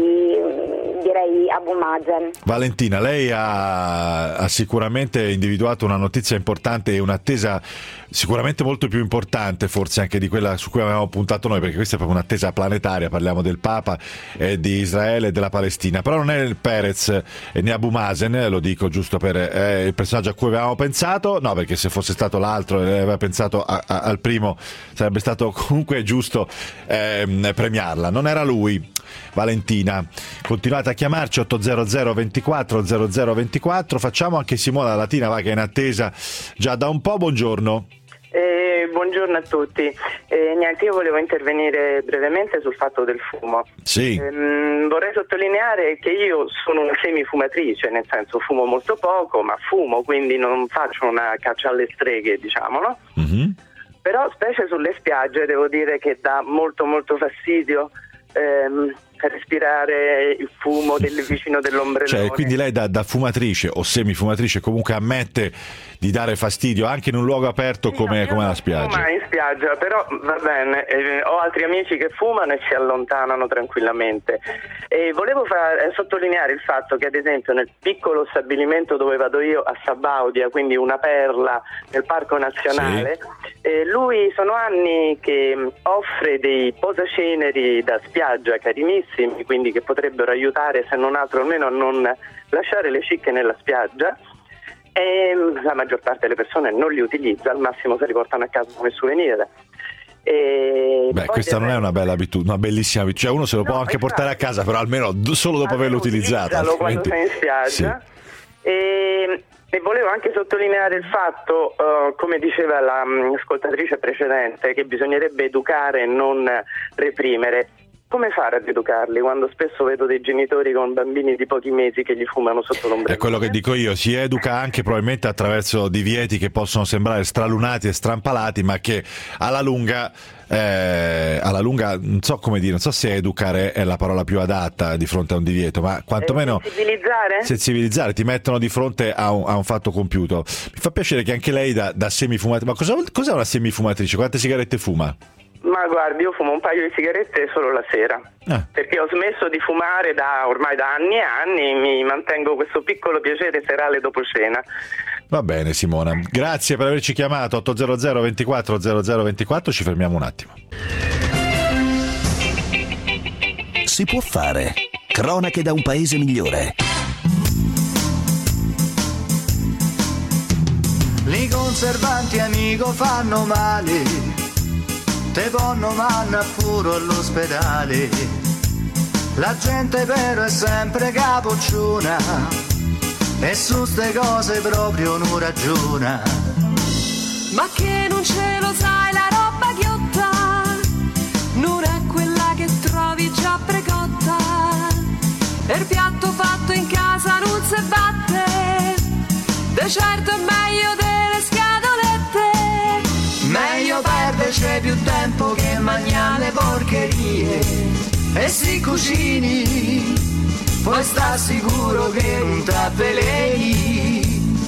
quindi direi Abu Mazen. Valentina, lei ha, ha sicuramente individuato una notizia importante e un'attesa sicuramente molto più importante forse anche di quella su cui avevamo puntato noi, perché questa è proprio un'attesa planetaria. Parliamo del Papa, eh, di Israele e della Palestina, però non è il Perez e né Abu Mazen, lo dico giusto per eh, il personaggio a cui avevamo pensato, no, perché se fosse stato l'altro e aveva pensato a, a, al primo sarebbe stato comunque giusto eh, premiarla. Non era lui. Valentina, continuate a chiamarci ottocento ventiquattro zero zero ventiquattro. Facciamo anche Simona da Latina, va, che è in attesa già da un po'. Buongiorno. Eh, buongiorno a tutti. Eh, niente, io volevo intervenire brevemente sul fatto del fumo. Sì. Eh, vorrei sottolineare che io sono una semifumatrice, nel senso fumo molto poco, ma fumo, quindi non faccio una caccia alle streghe, diciamo, no? Mm-hmm. Però specie sulle spiagge devo dire che dà molto molto fastidio ehm, respirare il fumo del vicino dell'ombrellone. Cioè, quindi lei da, da fumatrice o semifumatrice comunque ammette di dare fastidio anche in un luogo aperto come, come la spiaggia? Ma in spiaggia, però va bene, eh, ho altri amici che fumano e si allontanano tranquillamente. E volevo far, eh, sottolineare il fatto che ad esempio nel piccolo stabilimento dove vado io a Sabaudia, quindi una perla nel Parco Nazionale, sì. eh, lui sono anni che offre dei posaceneri da spiaggia carinissimi, quindi che potrebbero aiutare se non altro almeno a non lasciare le cicche nella spiaggia. E la maggior parte delle persone non li utilizza, al massimo se li portano a casa come souvenir. E Beh, questa non è una bella abitudine, una bellissima abitudine, cioè uno se lo no, può anche esatto. portare a casa, però almeno solo dopo averlo utilizzato. Altrimenti... quando sei in spiaggia. Sì. E, e volevo anche sottolineare il fatto, uh, come diceva l'ascoltatrice um, precedente, che bisognerebbe educare e non reprimere. Come fare ad educarli quando spesso vedo dei genitori con bambini di pochi mesi che gli fumano sotto l'ombrellone? È quello che dico io, si educa anche probabilmente attraverso divieti che possono sembrare stralunati e strampalati, ma che alla lunga eh, alla lunga non so come dire, non so se educare è la parola più adatta di fronte a un divieto, ma quantomeno sensibilizzare? sensibilizzare, ti mettono di fronte a un, a un fatto compiuto. Mi fa piacere che anche lei da, da semifumatrice, ma cosa, cos'è una semifumatrice? Quante sigarette fuma? Ma guardi, io fumo un paio di sigarette solo la sera, ah. perché ho smesso di fumare da ormai da anni e anni, mi mantengo questo piccolo piacere serale dopo cena. Va bene Simona, grazie per averci chiamato. Otto zero zero ventiquattro zero zero ventiquattro, ci fermiamo un attimo. Si può fare. Cronache da un paese migliore. I conservanti amico fanno male, te vanno manna pure all'ospedale. La gente però è sempre capocciona e su ste cose proprio non ragiona. Ma che non ce lo sai la roba ghiotta non è quella che trovi già precotta, e il piatto fatto in casa non si batte, de certo è meglio delle scatolette. Meglio perderci più tempo che mangiare le porcherie, e si cucini poi sta sicuro che non t'avveleni.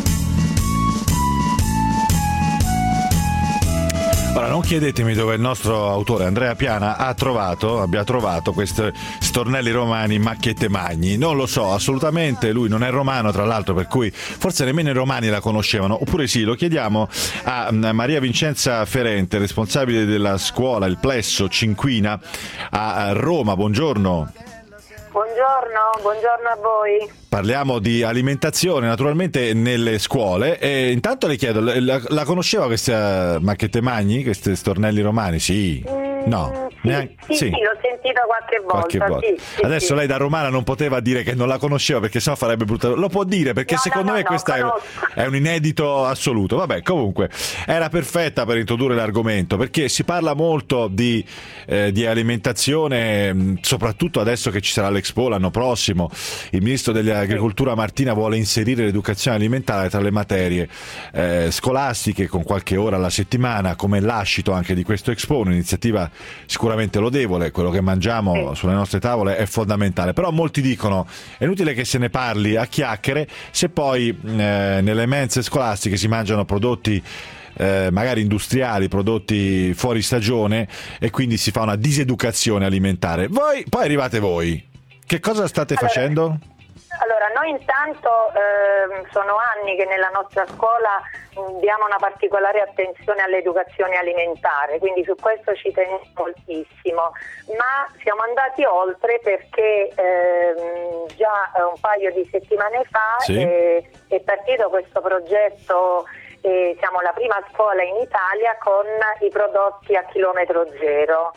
Ora non chiedetemi dove il nostro autore Andrea Piana ha trovato, abbia trovato questi stornelli romani Macchiette Magni, non lo so assolutamente, lui non è romano tra l'altro, per cui forse nemmeno i romani la conoscevano, oppure sì, lo chiediamo a Maria Vincenza Ferente, responsabile della scuola Il Plesso Cinquina a Roma. Buongiorno. Buongiorno, buongiorno a voi. Parliamo di alimentazione naturalmente nelle scuole, e intanto le chiedo, la, la conosceva queste Macchiette Magni, questi stornelli romani? Sì? Mm, no? Sì, Neanche... sì, sì, l'ho sentita qualche volta. Qualche volta. Sì, sì, Adesso sì. lei da romana non poteva dire che non la conosceva, perché sennò farebbe brutta. Lo può dire, perché no, secondo no, me no, questo no, è, è un inedito assoluto. Vabbè, comunque era perfetta per introdurre l'argomento, perché si parla molto di, eh, di alimentazione, soprattutto adesso che ci sarà l'Expo l'anno prossimo. Il ministro dell'Agricoltura Martina vuole inserire l'educazione alimentare tra le materie eh, scolastiche, con qualche ora alla settimana, come lascito anche di questo Expo, un'iniziativa sicuramente lodevole. Quello che mangiamo sulle nostre tavole è fondamentale, però molti dicono è inutile che se ne parli a chiacchiere se poi eh, nelle mense scolastiche si mangiano prodotti eh, magari industriali, prodotti fuori stagione, e quindi si fa una diseducazione alimentare. Voi poi arrivate voi, che cosa state allora, facendo? Allora, noi intanto eh, sono anni che nella nostra scuola mh, diamo una particolare attenzione all'educazione alimentare, quindi su questo ci teniamo moltissimo, ma siamo andati oltre perché ehm, già un paio di settimane fa sì. eh, è partito questo progetto, eh, siamo la prima scuola in Italia con i prodotti a chilometro zero.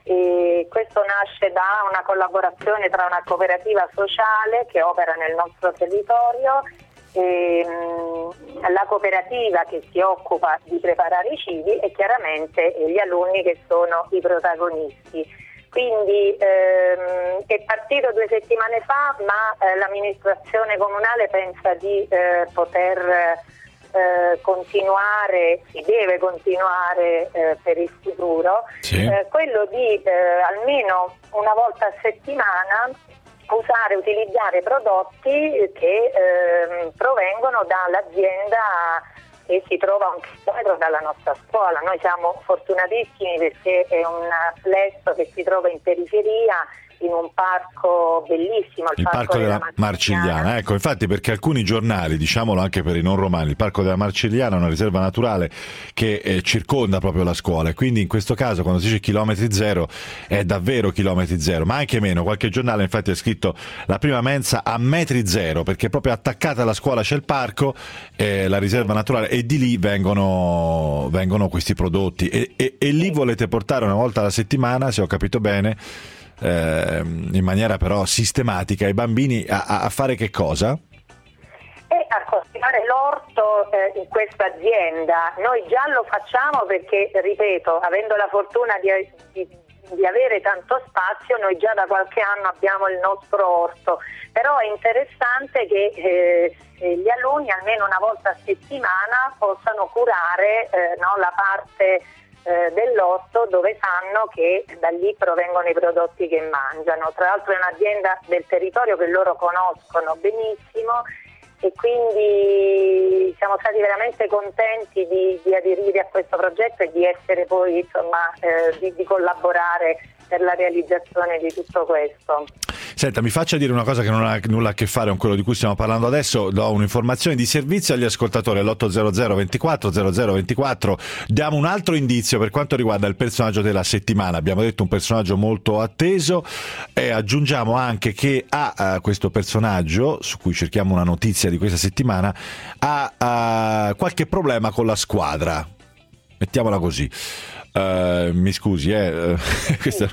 E questo nasce da una collaborazione tra una cooperativa sociale che opera nel nostro territorio e mh, la cooperativa che si occupa di preparare i cibi e chiaramente gli alunni che sono i protagonisti. Quindi ehm, è partito due settimane fa, ma eh, l'amministrazione comunale pensa di eh, poter eh, continuare, si deve continuare eh, per il futuro, sì. eh, quello di eh, almeno una volta a settimana usare, utilizzare prodotti che eh, provengono dall'azienda che si trova a un chilometro dalla nostra scuola. Noi siamo fortunatissimi perché è un plesso che si trova in periferia, in un parco bellissimo, il, il parco, parco della, della Marcigliana. Marcigliana. Ecco, infatti, perché alcuni giornali, diciamolo anche per i non romani, il parco della Marcigliana è una riserva naturale che eh, circonda proprio la scuola, e quindi in questo caso quando si dice chilometri zero è davvero chilometri zero, ma anche meno. Qualche giornale infatti ha scritto la prima mensa a metri zero, perché proprio attaccata alla scuola c'è il parco, eh, la riserva naturale, e di lì vengono, vengono questi prodotti, e, e, e lì volete portare una volta alla settimana, se ho capito bene, Eh, in maniera però sistematica, i bambini a, a fare che cosa? E a coltivare l'orto eh, in questa azienda. Noi già lo facciamo perché, ripeto, avendo la fortuna di, di, di avere tanto spazio, noi già da qualche anno abbiamo il nostro orto, però è interessante che eh, gli alunni almeno una volta a settimana possano curare eh, no, la parte Eh, dell'orto, dove sanno che da lì provengono i prodotti che mangiano. Tra l'altro è un'azienda del territorio che loro conoscono benissimo, e quindi siamo stati veramente contenti di, di aderire a questo progetto e di essere poi insomma eh, di, di collaborare per la realizzazione di tutto questo. Senta, mi faccia dire una cosa che non ha nulla a che fare con quello di cui stiamo parlando adesso. Do un'informazione di servizio agli ascoltatori all'ottocento ventiquattro zero zero ventiquattro. Diamo un altro indizio per quanto riguarda il personaggio della settimana. Abbiamo detto un personaggio molto atteso, e aggiungiamo anche che a, a questo personaggio, su cui cerchiamo una notizia di questa settimana, ha, ha qualche problema con la squadra, mettiamola così. Uh, mi scusi, eh. Questa...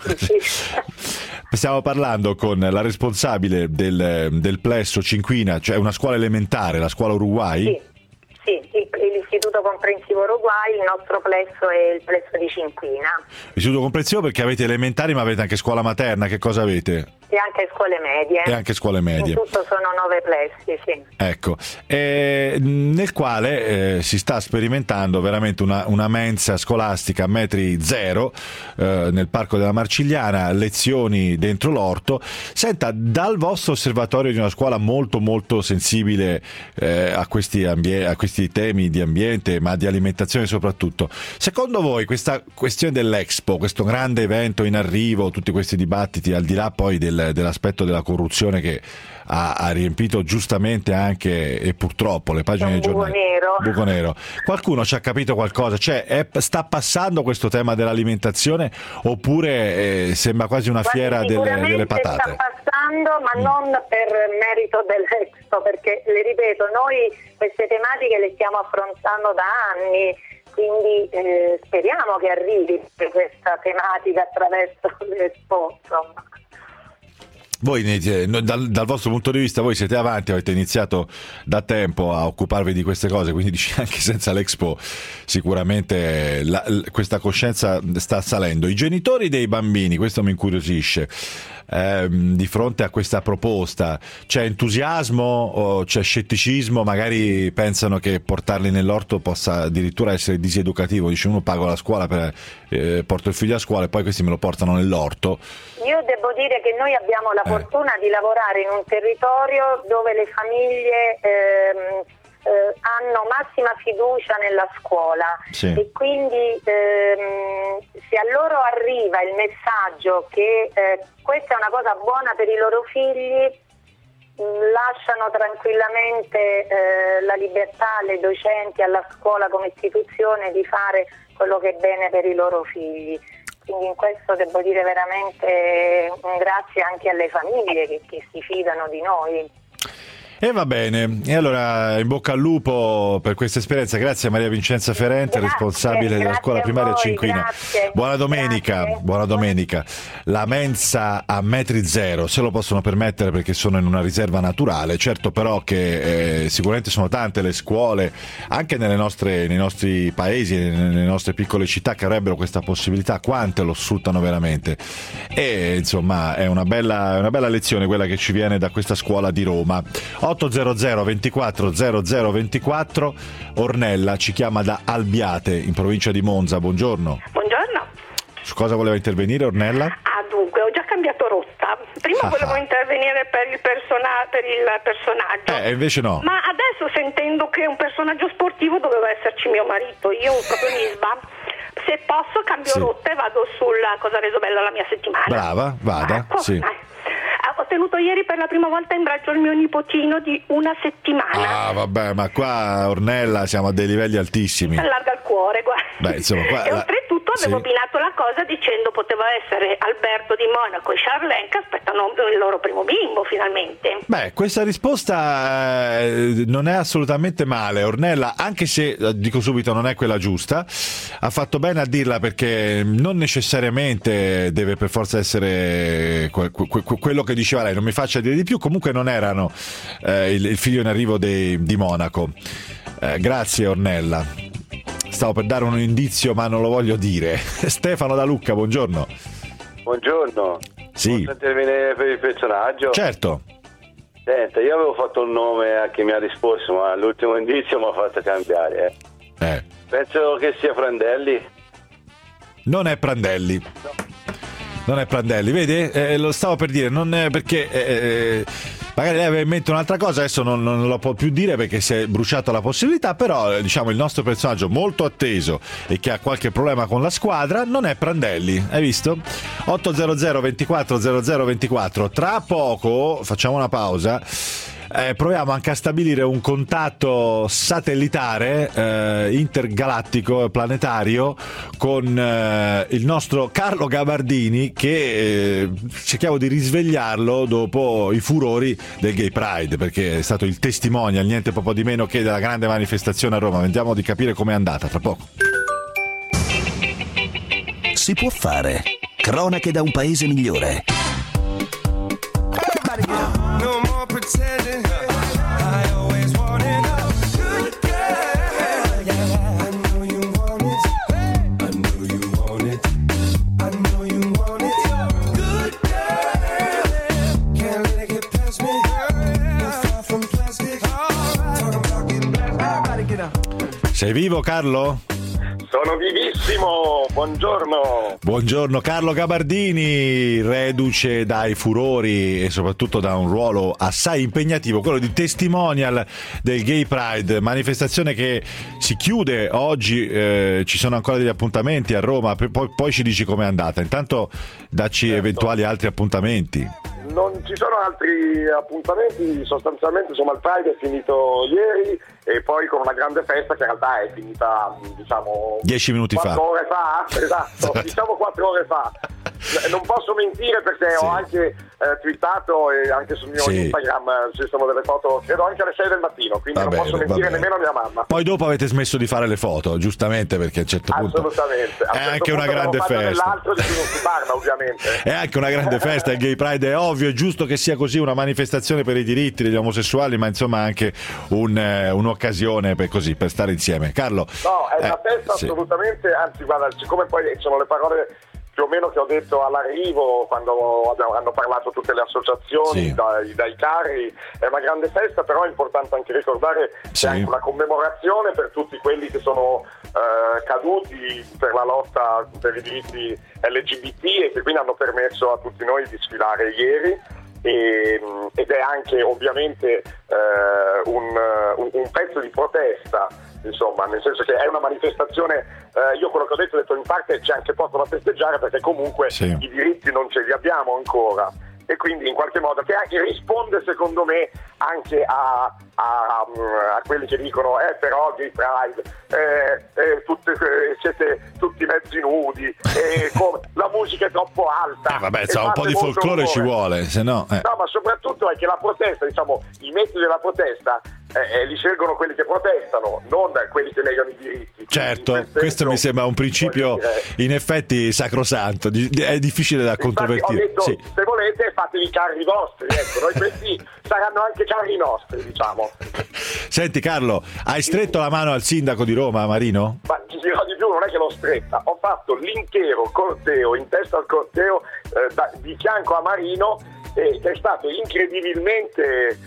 Stiamo parlando con la responsabile del, del plesso Cinquina, cioè una scuola elementare, la scuola Uruguay? Sì, sì, l'Istituto Comprensivo Uruguay, il nostro plesso è il plesso di Cinquina. Istituto Comprensivo, perché avete elementari ma avete anche scuola materna, che cosa avete? E anche scuole medie. E anche scuole medie. In tutto sono nove plessi, sì. Ecco, e nel quale eh, si sta sperimentando veramente una, una mensa scolastica a metri zero eh, nel parco della Marcigliana, lezioni dentro l'orto. Senta, dal vostro osservatorio di una scuola molto molto sensibile eh, a, questi ambie- a questi temi di ambiente, ma di alimentazione soprattutto, secondo voi questa questione dell'Expo, questo grande evento in arrivo, tutti questi dibattiti, al di là poi del dell'aspetto della corruzione che ha, ha riempito giustamente anche, e purtroppo, le pagine dei giornali, nero. buco nero, qualcuno ci ha capito qualcosa? Cioè è, sta passando questo tema dell'alimentazione, oppure eh, sembra quasi una fiera delle, delle patate? Sta passando, ma mm. non per merito dell'Expo, perché le ripeto, noi queste tematiche le stiamo affrontando da anni, quindi eh, speriamo che arrivi questa tematica attraverso l'Expo, insomma. Voi dal, dal vostro punto di vista, voi siete avanti, avete iniziato da tempo a occuparvi di queste cose, quindi dici, anche senza l'Expo sicuramente la, questa coscienza sta salendo. I genitori dei bambini, questo mi incuriosisce, ehm, di fronte a questa proposta c'è entusiasmo o c'è scetticismo? Magari pensano che portarli nell'orto possa addirittura essere diseducativo, dice uno pago la scuola per eh, porto il figlio a scuola e poi questi me lo portano nell'orto. Io devo dire che noi abbiamo la fortuna di lavorare in un territorio dove le famiglie ehm, eh, hanno massima fiducia nella scuola, sì. E quindi ehm, se a loro arriva il messaggio che eh, questa è una cosa buona per i loro figli, lasciano tranquillamente eh, la libertà alle docenti, alla scuola come istituzione di fare quello che è bene per i loro figli. Quindi in questo devo dire veramente un grazie anche alle famiglie che, che si fidano di noi. E va bene, e allora in bocca al lupo per questa esperienza. Grazie a Maria Vincenza Ferrente, grazie, responsabile della scuola primaria voi, Cinquina. Grazie, buona domenica, grazie. Buona domenica. La mensa a metri zero se lo possono permettere perché sono in una riserva naturale, certo, però che eh, sicuramente sono tante le scuole anche nelle nostre, nei nostri paesi, nelle nostre piccole città che avrebbero questa possibilità. Quante lo sfruttano veramente? E insomma è una bella, una bella lezione quella che ci viene da questa scuola di Roma. otto zero zero ventiquattro zero zero ventiquattro. Ornella ci chiama da Albiate in provincia di Monza. Buongiorno. Buongiorno. Su cosa voleva intervenire Ornella? Ah, dunque, ho già cambiato rotta. Prima Ah. volevo intervenire per il, persona- per il personaggio. Eh, invece no. Ma adesso, sentendo che un personaggio sportivo doveva esserci mio marito, io proprio Nisba, se posso cambio Sì. rotta e vado sulla cosa ha reso bella la mia settimana. Brava, vada. Ecco, Sì. eh. Ho tenuto ieri per la prima volta in braccio il mio nipotino di una settimana. Ah, vabbè, ma qua Ornella siamo a dei livelli altissimi. Allarga il cuore, guarda. Beh, insomma, qua E la- oltretutto avevo sì. abbinato la cosa dicendo poteva essere Alberto di Monaco e Charlene che aspettano il loro primo bimbo finalmente. Beh, questa risposta eh, non è assolutamente male, Ornella, anche se, eh, dico subito, non è quella giusta. Ha fatto bene a dirla perché non necessariamente deve per forza essere que- que- que- quello che diceva lei, non mi faccia dire di più, comunque non erano eh, il, il figlio in arrivo dei- di Monaco. Eh, grazie Ornella. Stavo per dare un indizio ma non lo voglio dire. Stefano da Lucca, buongiorno. Buongiorno. Sì. Posso intervenire per il personaggio? Certo. Senta, io avevo fatto un nome a chi mi ha risposto, ma l'ultimo indizio mi ha fatto cambiare. Eh. Eh. Penso che sia Prandelli. Non è Prandelli. Non è Prandelli, vedi? Eh, lo stavo per dire, non è perché eh, magari lei aveva in mente un'altra cosa, adesso non, non lo può più dire perché si è bruciato la possibilità, però eh, diciamo il nostro personaggio molto atteso e che ha qualche problema con la squadra non è Prandelli, hai visto? otto zero zero ventiquattro zero zero ventiquattro. Tra poco facciamo una pausa. Eh, proviamo anche a stabilire un contatto satellitare eh, intergalattico planetario con eh, il nostro Carlo Gabardini che eh, cerchiamo di risvegliarlo dopo i furori del Gay Pride, perché è stato il testimonial niente poco di meno che della grande manifestazione a Roma. Vediamo di capire com'è andata tra poco. Si può fare. Cronache da un paese migliore. No more pretending. I always wanted a good girl. I know you want it. I know you want it. I know you want it. Good girl. Can't let it get past me. No far from plastic. Talking about getting back. Everybody get up. Sei vivo Carlo? Sono vivissimo, buongiorno. Buongiorno Carlo Gabardini, reduce dai furori e soprattutto da un ruolo assai impegnativo, quello di testimonial del Gay Pride, manifestazione che si chiude oggi, eh, ci sono ancora degli appuntamenti a Roma, poi, poi ci dici com'è andata, intanto dacci certo. eventuali altri appuntamenti. Non ci sono altri appuntamenti, sostanzialmente insomma il Pride è finito ieri e poi con una grande festa che in realtà è finita diciamo dieci minuti fa. Quattro ore fa, esatto, diciamo quattro ore fa. Non posso mentire perché sì. ho anche eh, twittato e anche sul mio sì. Instagram ci sono delle foto, credo anche alle sei del mattino, quindi va non bene, posso mentire nemmeno a mia mamma. Poi dopo avete smesso di fare le foto, giustamente, perché a un certo punto assolutamente a è certo anche una grande festa. L'altro di cui non si parla ovviamente. È anche una grande festa, il Gay Pride è ovvio, è giusto che sia così, una manifestazione per i diritti degli omosessuali, ma insomma anche un, eh, un'occasione per così, per stare insieme. Carlo. No, è una eh, festa sì. assolutamente, anzi guarda, siccome poi sono le parole più o meno che ho detto all'arrivo quando abbiamo, hanno parlato tutte le associazioni, sì. dai, dai carri, è una grande festa, però è importante anche ricordare sì. che è anche una commemorazione per tutti quelli che sono eh, caduti per la lotta per i diritti L G B T e che quindi hanno permesso a tutti noi di sfilare ieri. E, ed è anche ovviamente eh, un, un, un pezzo di protesta, insomma, nel senso che è una manifestazione, eh, io quello che ho detto ho detto in parte c'è anche poco da festeggiare perché comunque sì. i diritti non ce li abbiamo ancora e quindi in qualche modo che anche risponde secondo me anche a, a, a quelli che dicono eh però Gay Pride eh, eh, tutte, eh, siete tutti mezzi nudi eh, con, la musica è troppo alta eh vabbè insomma un po' di folklore ci vuole se no eh. no ma soprattutto è che la protesta diciamo i metodi della protesta eh, eh, li scelgono quelli che protestano non quelli che negano i diritti. Certo, questo, questo mi sembra un principio in effetti sacrosanto, è difficile da controvertire. Ho detto, sì. se volete fatevi i carri vostri, ecco, noi questi saranno anche carri nostri, diciamo. Senti Carlo, hai stretto la mano al sindaco di Roma, Marino? Ma ti dirò di più, non è che l'ho stretta, ho fatto l'intero corteo, in testa al corteo, eh, da, di fianco a Marino e che è stato incredibilmente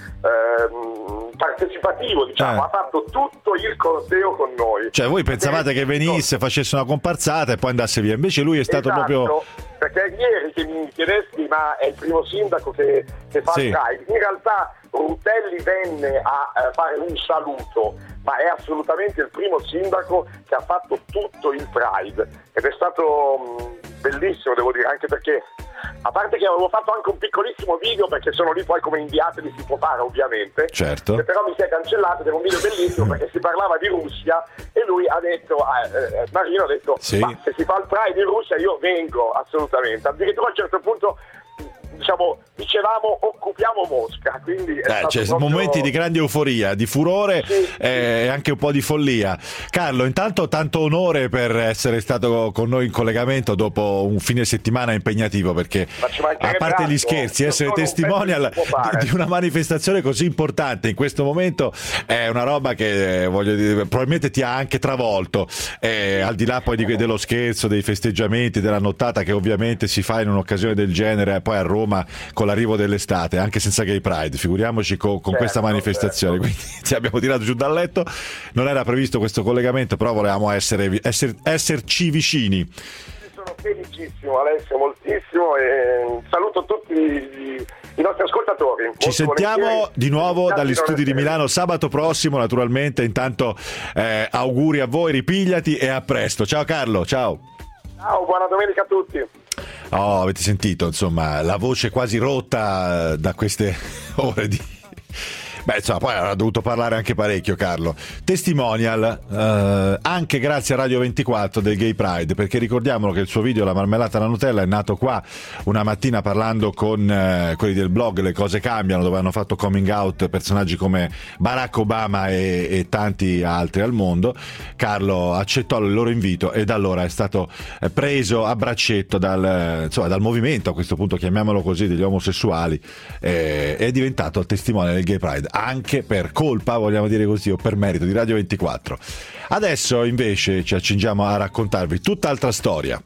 ehm, partecipativo, diciamo, Eh. ha fatto tutto il corteo con noi. Cioè voi pensavate che venisse, facesse una comparsata e poi andasse via, invece lui è stato Esatto, proprio... perché ieri che mi chiedesti ma è il primo sindaco che, che fa Sì. il Pride, in realtà Rutelli venne a eh, fare un saluto, ma è assolutamente il primo sindaco che ha fatto tutto il Pride ed è stato mh, bellissimo, devo dire, anche perché a parte che avevo fatto anche un piccolissimo video, perché sono lì poi come inviato di Si Può Fare ovviamente, Certo. che però mi si è cancellato ed è un video bellissimo perché si parlava di Russia e lui ha detto, eh, eh, Marino ha detto, Sì. ma se si fa il Pride in Russia io vengo assolutamente, addirittura a un certo punto diciamo dicevamo occupiamo Mosca, quindi è Eh, stato c'è proprio... momenti di grande euforia, di furore e anche un po' di follia. Carlo, intanto tanto onore per essere stato con noi in collegamento dopo un fine settimana impegnativo, perché a parte gli scherzi, essere testimonial di una manifestazione così importante in questo momento è una roba che eh, voglio dire, probabilmente ti ha anche travolto, eh, al di là poi di, dello scherzo, dei festeggiamenti, della nottata che ovviamente si fa in un'occasione del genere poi a Roma con l'arrivo dell'estate, anche senza Gay Pride, figuriamoci con, con Certo, questa manifestazione, quindi ti abbiamo tirato giù dal letto, non era previsto questo collegamento, però volevamo essere, esser, esserci vicini. Sono felicissimo Alessio, moltissimo, e saluto tutti i, i nostri ascoltatori. Ci Molto sentiamo volentieri. di nuovo Grazie, dagli studi di volentieri. Milano sabato prossimo, naturalmente. Intanto eh, auguri a voi, ripigliati e a presto. Ciao Carlo, ciao. Ciao, buona domenica a tutti. Oh, avete sentito, insomma, la voce quasi rotta da queste ore di... Beh, insomma, poi avrà dovuto parlare anche parecchio Carlo. Testimonial, eh, anche grazie a Radio ventiquattro del Gay Pride, perché ricordiamolo che il suo video La marmellata alla Nutella è nato qua una mattina parlando con eh, quelli del blog Le Cose Cambiano, dove hanno fatto coming out personaggi come Barack Obama e, e tanti altri al mondo. Carlo accettò il loro invito e da allora è stato eh, preso a braccetto dal, eh, insomma, dal movimento, a questo punto chiamiamolo così, degli omosessuali, eh, è diventato il testimone del Gay Pride, anche per colpa, vogliamo dire così, o per merito di Radio ventiquattro. Adesso invece ci accingiamo a raccontarvi tutt'altra storia.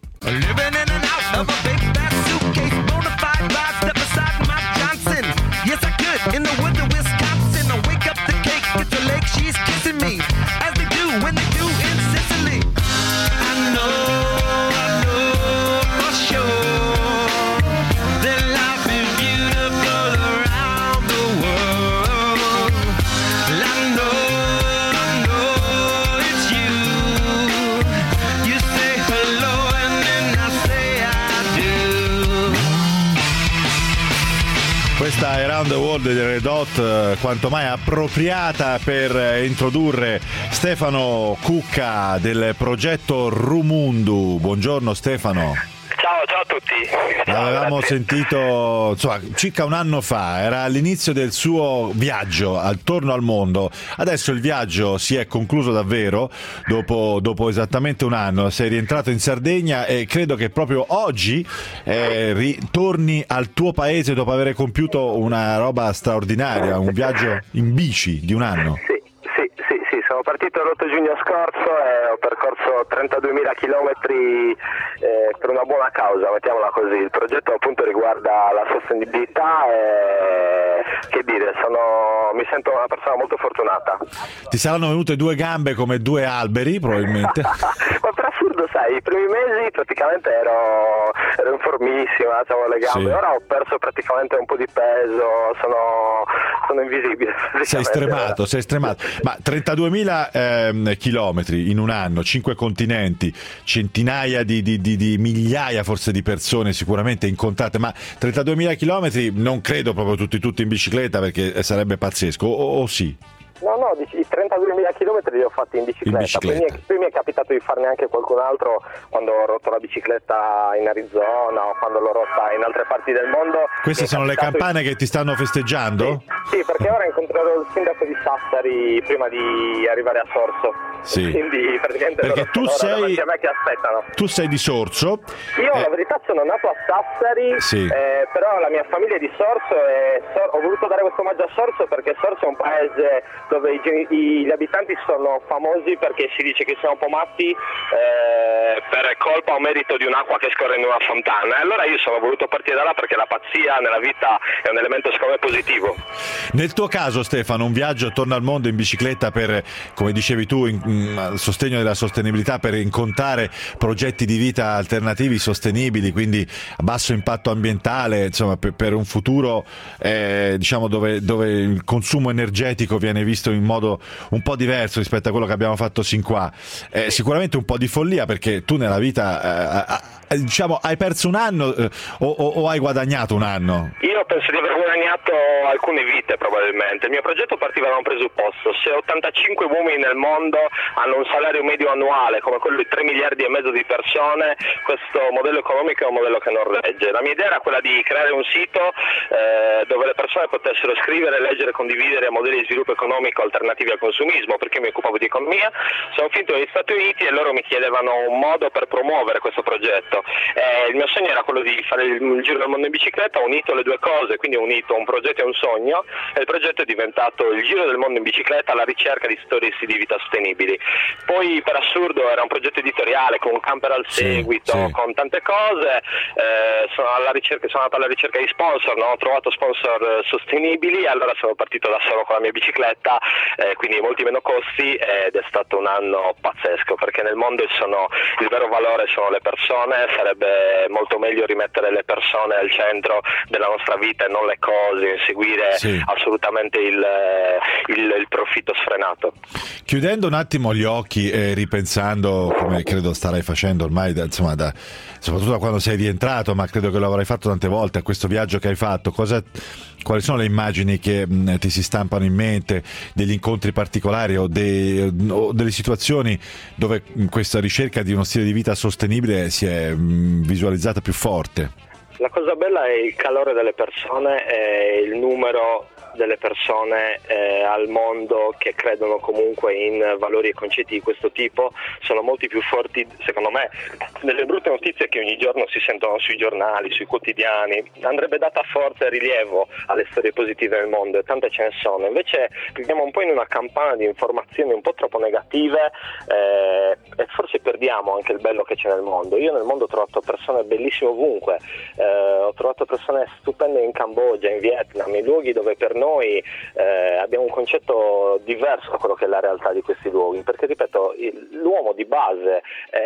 Questa Around the World dei Red Hot, eh, quanto mai appropriata per eh, introdurre Stefano Cucca del progetto Rumundu. Buongiorno Stefano. Ciao, ciao a tutti. L'avevamo sentito insomma, circa un anno fa, era all'inizio del suo viaggio attorno al mondo. Adesso il viaggio si è concluso davvero, dopo, dopo esattamente un anno. Sei rientrato in Sardegna e credo che proprio oggi eh, ritorni al tuo paese dopo aver compiuto una roba straordinaria, un viaggio in bici di un anno. Sì, sì, sì, sì, sono partito l'otto giugno scorso e ho percorso trentaduemila chilometri eh, per una buona causa, mettiamola così. Il progetto appunto riguarda la sostenibilità e che dire, sono, mi sento una persona molto fortunata. Ti saranno venute due gambe come due alberi probabilmente. Ma per assurdo, sai, i primi mesi praticamente ero, ero in formissima, avevo le gambe, Sì. ora ho perso praticamente un po' di peso, sono, sono invisibile. Sei stremato, sei stremato. Ma trentaduemila ehm, chilometri in un anno, cinque continenti, centinaia di, di, di, di migliaia forse di persone sicuramente incontrate, ma trentaduemila chilometri non credo proprio tutti tutti in bicicletta, perché sarebbe pazzesco, o, o sì? No, no, i trentaduemila chilometri li ho fatti in bicicletta, In bicicletta. Poi, mi è, poi mi è capitato di farne anche qualcun altro quando ho rotto la bicicletta in Arizona o quando l'ho rotta in altre parti del mondo. Queste Mi è sono le capitato di- campane che ti stanno festeggiando? Sì, perché ora incontrerò il sindaco di Sassari prima di arrivare a Sorso. Sì. Quindi praticamente Perché loro tu sono ora sei- davanti a me che aspettano. Tu sei di Sorso. Io Eh, la verità sono nato a Sassari, Sì. eh, però la mia famiglia è di Sorso e Sor- ho voluto dare questo omaggio a Sorso perché Sorso è un paese dove i, gen- i- gli abitanti sono famosi perché si dice che siamo un po' matti eh, per colpa o merito di un'acqua che scorre in una fontana. E allora io sono voluto partire da là perché la pazzia nella vita è un elemento secondo me positivo. Nel tuo caso, Stefano, un viaggio attorno al mondo in bicicletta per, come dicevi tu, in, in- al sostegno della sostenibilità, per incontrare progetti di vita alternativi sostenibili, quindi a basso impatto ambientale, insomma, per, per un futuro eh, diciamo dove, dove il consumo energetico viene visto in modo un po' diverso rispetto a quello che abbiamo fatto sin qua. Eh, sicuramente un po' di follia, perché tu nella vita eh, eh, diciamo hai perso un anno eh, o, o- o hai guadagnato un anno? Io penso di aver guadagnato alcune vite probabilmente. Il mio progetto partiva da un presupposto: se ottantacinque uomini nel mondo hanno un salario medio annuale come quello di tre miliardi e mezzo di persone, questo modello economico è un modello che non regge. La mia idea era quella di creare un sito eh, dove le persone potessero scrivere, leggere e condividere modelli di sviluppo economico alternativi al consumismo, perché mi occupavo di economia. Sono finito negli Stati Uniti e loro mi chiedevano un modo per promuovere questo progetto. Eh, il mio sogno era quello di fare il, il giro del mondo in bicicletta, ho unito le due cose, quindi ho unito un progetto e un sogno, e il progetto è diventato il giro del mondo in bicicletta alla ricerca di storie di vita sostenibili. Poi per assurdo era un progetto editoriale con un camper al seguito, sì. con tante cose, eh, sono, alla ricerca, sono andato alla ricerca di sponsor, non ho trovato sponsor eh, sostenibili, allora sono partito da solo con la mia bicicletta, eh, quindi molti meno costi, ed è stato un anno pazzesco, perché nel mondo sono, il vero valore sono le persone, sarebbe molto meglio rimettere le persone al centro della nostra vita e non le cose, seguire Sì. assolutamente il, il, il profitto sfrenato. Chiudendo un attimo gli occhi e ripensando, come credo starai facendo ormai, da, insomma, da, soprattutto da quando sei rientrato, ma credo che lo avrai fatto tante volte, a questo viaggio che hai fatto, cosa, quali sono le immagini che mh, ti si stampano in mente, degli incontri particolari o, de, o delle situazioni dove mh, questa ricerca di uno stile di vita sostenibile si è mh, visualizzata più forte? La cosa bella è il calore delle persone e il numero delle persone eh, al mondo che credono comunque in valori e concetti di questo tipo. Sono molti più forti, secondo me, delle brutte notizie che ogni giorno si sentono sui giornali, sui quotidiani. Andrebbe data forza e rilievo alle storie positive del mondo, e tante ce ne sono. Invece viviamo un po' in una campana di informazioni un po' troppo negative eh, e forse perdiamo anche il bello che c'è nel mondo. Io nel mondo ho trovato persone bellissime ovunque, eh, ho trovato persone stupende in Cambogia, in Vietnam, in luoghi dove per noi Noi eh, abbiamo un concetto diverso da quello che è la realtà di questi luoghi, perché ripeto, il, l'uomo di base,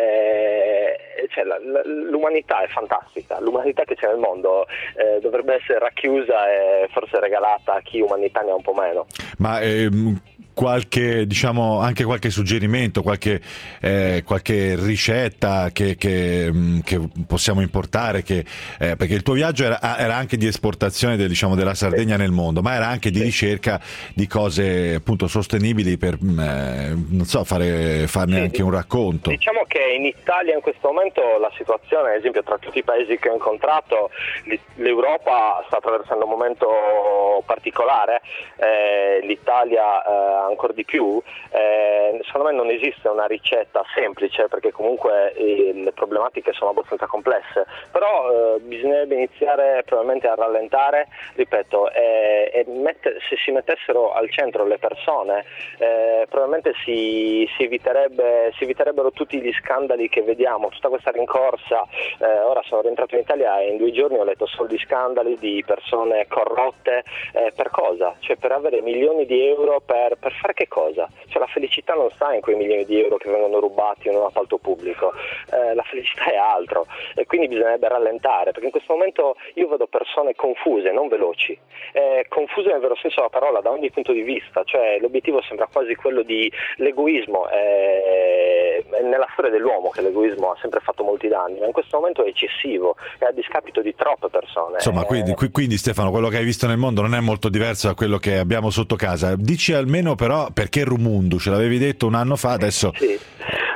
eh, cioè, la, la, l'umanità è fantastica, l'umanità che c'è nel mondo eh, dovrebbe essere racchiusa e forse regalata a chi umanità ne ha un po' meno. Ma ehm, qualche, diciamo, anche qualche suggerimento, qualche, eh, qualche ricetta che, che, mh, che possiamo importare, che, eh, perché il tuo viaggio era, era anche di esportazione del, diciamo, della Sardegna nel mondo, ma era anche di ricerca di cose appunto sostenibili per mh, eh, non so, fare, farne Sì, anche un racconto. Diciamo che in Italia in questo momento la situazione, ad esempio tra tutti i paesi che ho incontrato, l'Europa sta attraversando un momento particolare, eh, l'Italia eh, ancora di più. Eh, secondo me non esiste una ricetta semplice, perché comunque eh, le problematiche sono abbastanza complesse, però eh, bisognerebbe iniziare probabilmente a rallentare, ripeto, e, e mette, se si mettessero al centro le persone eh, probabilmente si, si, eviterebbe, si eviterebbero tutti gli scandali che vediamo, tutta questa rincorsa. Eh, ora sono rientrato in Italia e in due giorni ho letto solo di scandali di persone corrotte, eh, per cosa? Cioè per avere milioni di euro per, per fare che cosa? Cioè la felicità non sta in quei milioni di euro che vengono rubati in un appalto pubblico, eh, la felicità è altro, e quindi bisognerebbe rallentare, perché in questo momento io vedo persone confuse, non veloci, eh, confuse nel vero senso della parola da ogni punto di vista, cioè l'obiettivo sembra quasi quello di l'egoismo, eh, è nella storia dell'uomo che l'egoismo ha sempre fatto molti danni, ma in questo momento è eccessivo, è a discapito di troppe persone. Insomma, quindi, qui- quindi Stefano, quello che hai visto nel mondo non è molto diverso da quello che abbiamo sotto casa. Dici almeno però perché Rumundu, ce l'avevi detto un anno fa, adesso... Sì. Rumundu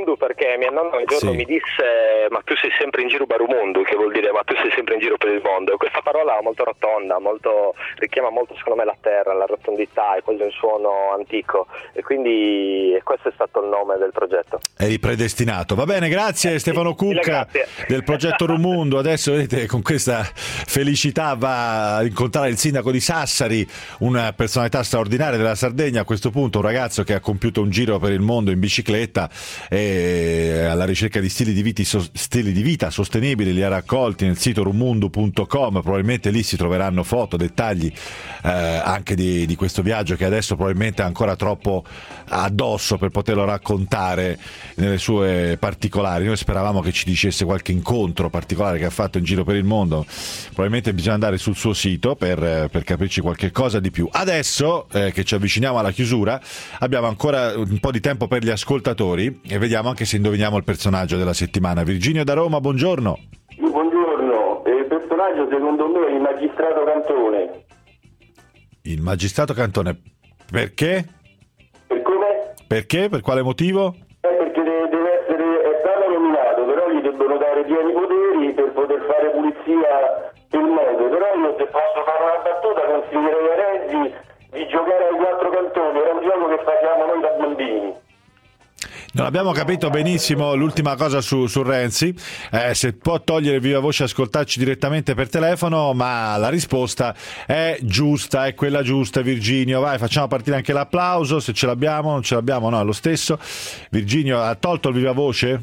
Barumundu perché mia nonna un giorno Sì. mi disse ma tu sei sempre in giro Barumundu, che vuol dire ma tu sei sempre in giro per il mondo. E questa parola molto rotonda, molto, richiama molto secondo me la terra, la rotondità, è quasi un suono antico e quindi questo è stato il nome del progetto. Eri predestinato. Va bene, grazie Stefano Cucca grazie. del progetto Rumundo. Adesso vedete, con questa felicità va a incontrare il sindaco di Sassari, una personalità straordinaria della Sardegna, a questo punto un ragazzo che ha compiuto un giro per il mondo in bicicletta e alla ricerca di stili di, viti, stili di vita sostenibili, li ha raccolti nel sito rumundo punto com. Probabilmente lì si troveranno foto, dettagli eh, anche di, di questo viaggio che adesso probabilmente ha ancora troppo addosso per poterlo raccontare nelle sue particolari. Noi speravamo che ci dicesse qualche incontro particolare che ha fatto in giro per il mondo, probabilmente bisogna andare sul suo sito per, per capirci qualche cosa di più. Adesso eh, che ci avviciniamo alla chiusura abbiamo ancora un po' di tempo per gli ascoltatori e vediamo anche se indoviniamo il personaggio della settimana. Virginio da Roma, buongiorno. Buongiorno, il personaggio secondo me è il magistrato Cantone. Il magistrato Cantone, perché? Per come? Perché? Per quale motivo? Eh, perché deve, deve essere, è stato nominato, però gli debbono dare pieni poteri per poter fare pulizia per il mondo. Però io, se posso fare una battuta, consiglierei a Renzi di giocare ai quattro cantoni, era un gioco che facciamo noi da bambini. Non abbiamo capito benissimo l'ultima cosa su, su Renzi, eh, se può togliere viva voce e ascoltarci direttamente per telefono, ma la risposta è giusta, è quella giusta. Virginio, vai, facciamo partire anche l'applauso, se ce l'abbiamo, non ce l'abbiamo, no, è lo stesso. Virginio, ha tolto il viva voce?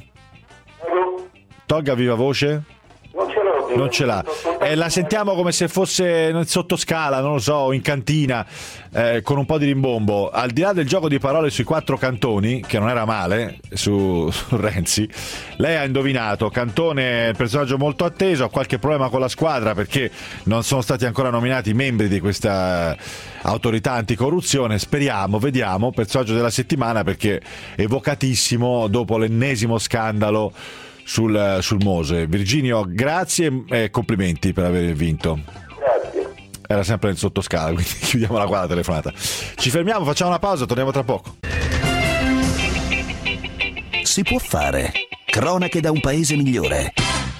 Tolga viva voce? Non ce l'ho. Non ce l'ha. Eh, la sentiamo come se fosse in sottoscala, non lo so, in cantina, eh, con un po' di rimbombo. Al di là del gioco di parole sui quattro cantoni, che non era male, su, su Renzi, lei ha indovinato. Cantone è un personaggio molto atteso, ha qualche problema con la squadra perché non sono stati ancora nominati membri di questa autorità anticorruzione. Speriamo, vediamo, personaggio della settimana perché evocatissimo dopo l'ennesimo scandalo sul, sul Mose. Virginio, grazie e complimenti per aver vinto. Grazie. Era sempre nel sottoscala, quindi chiudiamo la quadra telefonata. Ci fermiamo, facciamo una pausa, torniamo tra poco. Si può fare. Cronache da un paese migliore.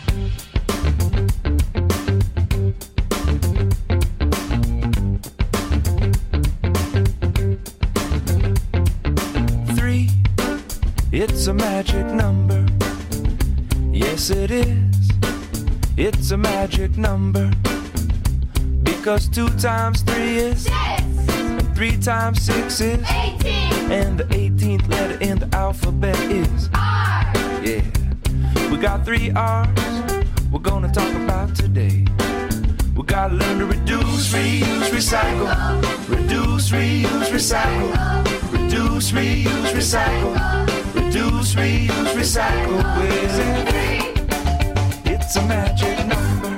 Three, it's a magic number. Yes, it is. It's a magic number. Because two times three is six. And three times six is eighteen. And the eighteenth letter in the alphabet is R. Yeah. We got three R's we're gonna talk about today. We gotta learn to reduce, reuse, recycle. Reduce, reuse, recycle. Reduce, reuse, recycle. Reduce, reuse, recycle. With it's a magic number.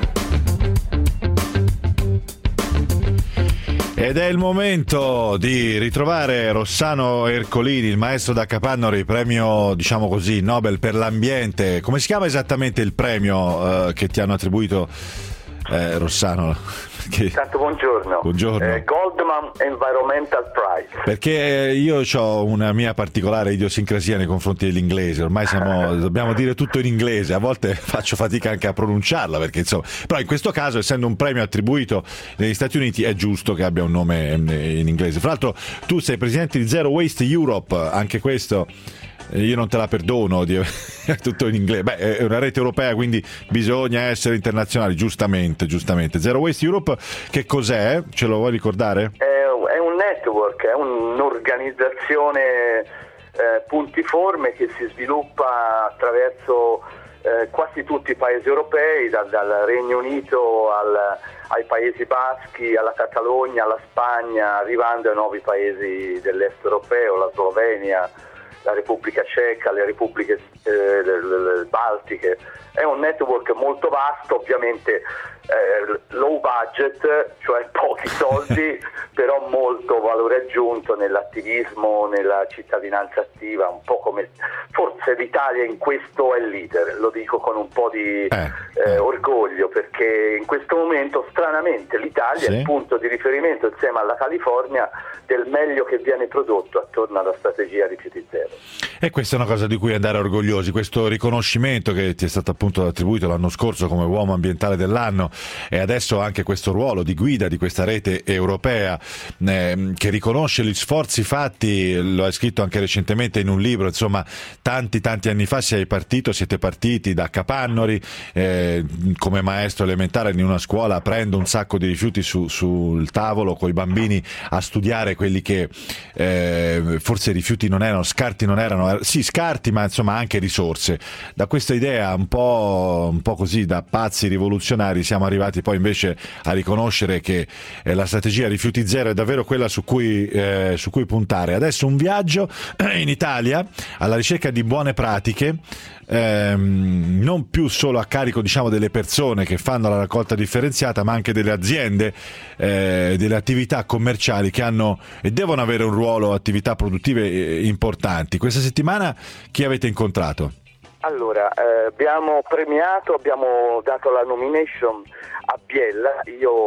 Ed è il momento di ritrovare Rossano Ercolini, il maestro da Capannori, premio, diciamo così, Nobel per l'ambiente. Come si chiama esattamente il premio eh, che ti hanno attribuito, eh, Rossano? Che... Tanto buongiorno. Buongiorno. Eh, Goldman Environmental Prize. Perché io ho una mia particolare idiosincrasia nei confronti dell'inglese, ormai siamo, dobbiamo dire tutto in inglese, a volte faccio fatica anche a pronunciarla, perché insomma, però in questo caso, essendo un premio attribuito negli Stati Uniti, è giusto che abbia un nome in inglese. Fra l'altro tu sei presidente di Zero Waste Europe, anche questo io non te la perdono, di... è tutto in inglese. Beh, è una rete europea, quindi bisogna essere internazionali, giustamente, giustamente. Zero Waste Europe, che cos'è? Ce lo vuoi ricordare? È, è un network, è un'organizzazione eh, puntiforme che si sviluppa attraverso eh, quasi tutti i paesi europei, dal, dal Regno Unito al, ai Paesi Baschi, alla Catalogna, alla Spagna, arrivando ai nuovi paesi dell'est europeo, la Slovenia, la Repubblica Ceca, le repubbliche eh, le, le, le baltiche. È un network molto vasto, ovviamente eh, low budget, cioè pochi soldi, però molto valore aggiunto nell'attivismo, nella cittadinanza attiva, un po' come forse l'Italia in questo è leader, lo dico con un po' di eh, eh, orgoglio, perché in questo momento stranamente l'Italia sì. è il punto di riferimento insieme alla California del meglio che viene prodotto attorno alla strategia rifiuti zero. E questa è una cosa di cui andare orgogliosi, questo riconoscimento che ti è stato appunto attribuito l'anno scorso come uomo ambientale dell'anno, e adesso anche questo ruolo di guida di questa rete europea eh, che riconosce gli sforzi fatti, lo hai scritto anche recentemente in un libro, insomma tanti tanti anni fa sei partito, siete partiti da Capannori eh, come maestro elementare in una scuola, aprendo un sacco di rifiuti su, sul tavolo con i bambini a studiare quelli che eh, forse rifiuti non erano, scarti non erano, sì scarti ma insomma anche risorse. Da questa idea un po', un po' così da pazzi rivoluzionari siamo arrivati poi invece a riconoscere che eh, la strategia rifiuti zero è davvero quella su cui, eh, su cui puntare. Adesso un viaggio in Italia alla ricerca di buone pratiche, ehm, non più solo a carico diciamo delle persone che fanno la raccolta differenziata, ma anche delle aziende, eh, delle attività commerciali che hanno e devono avere un ruolo, attività produttive eh, importanti. Questa settimana chi avete incontrato? Allora, eh, abbiamo premiato, abbiamo dato la nomination a Biella,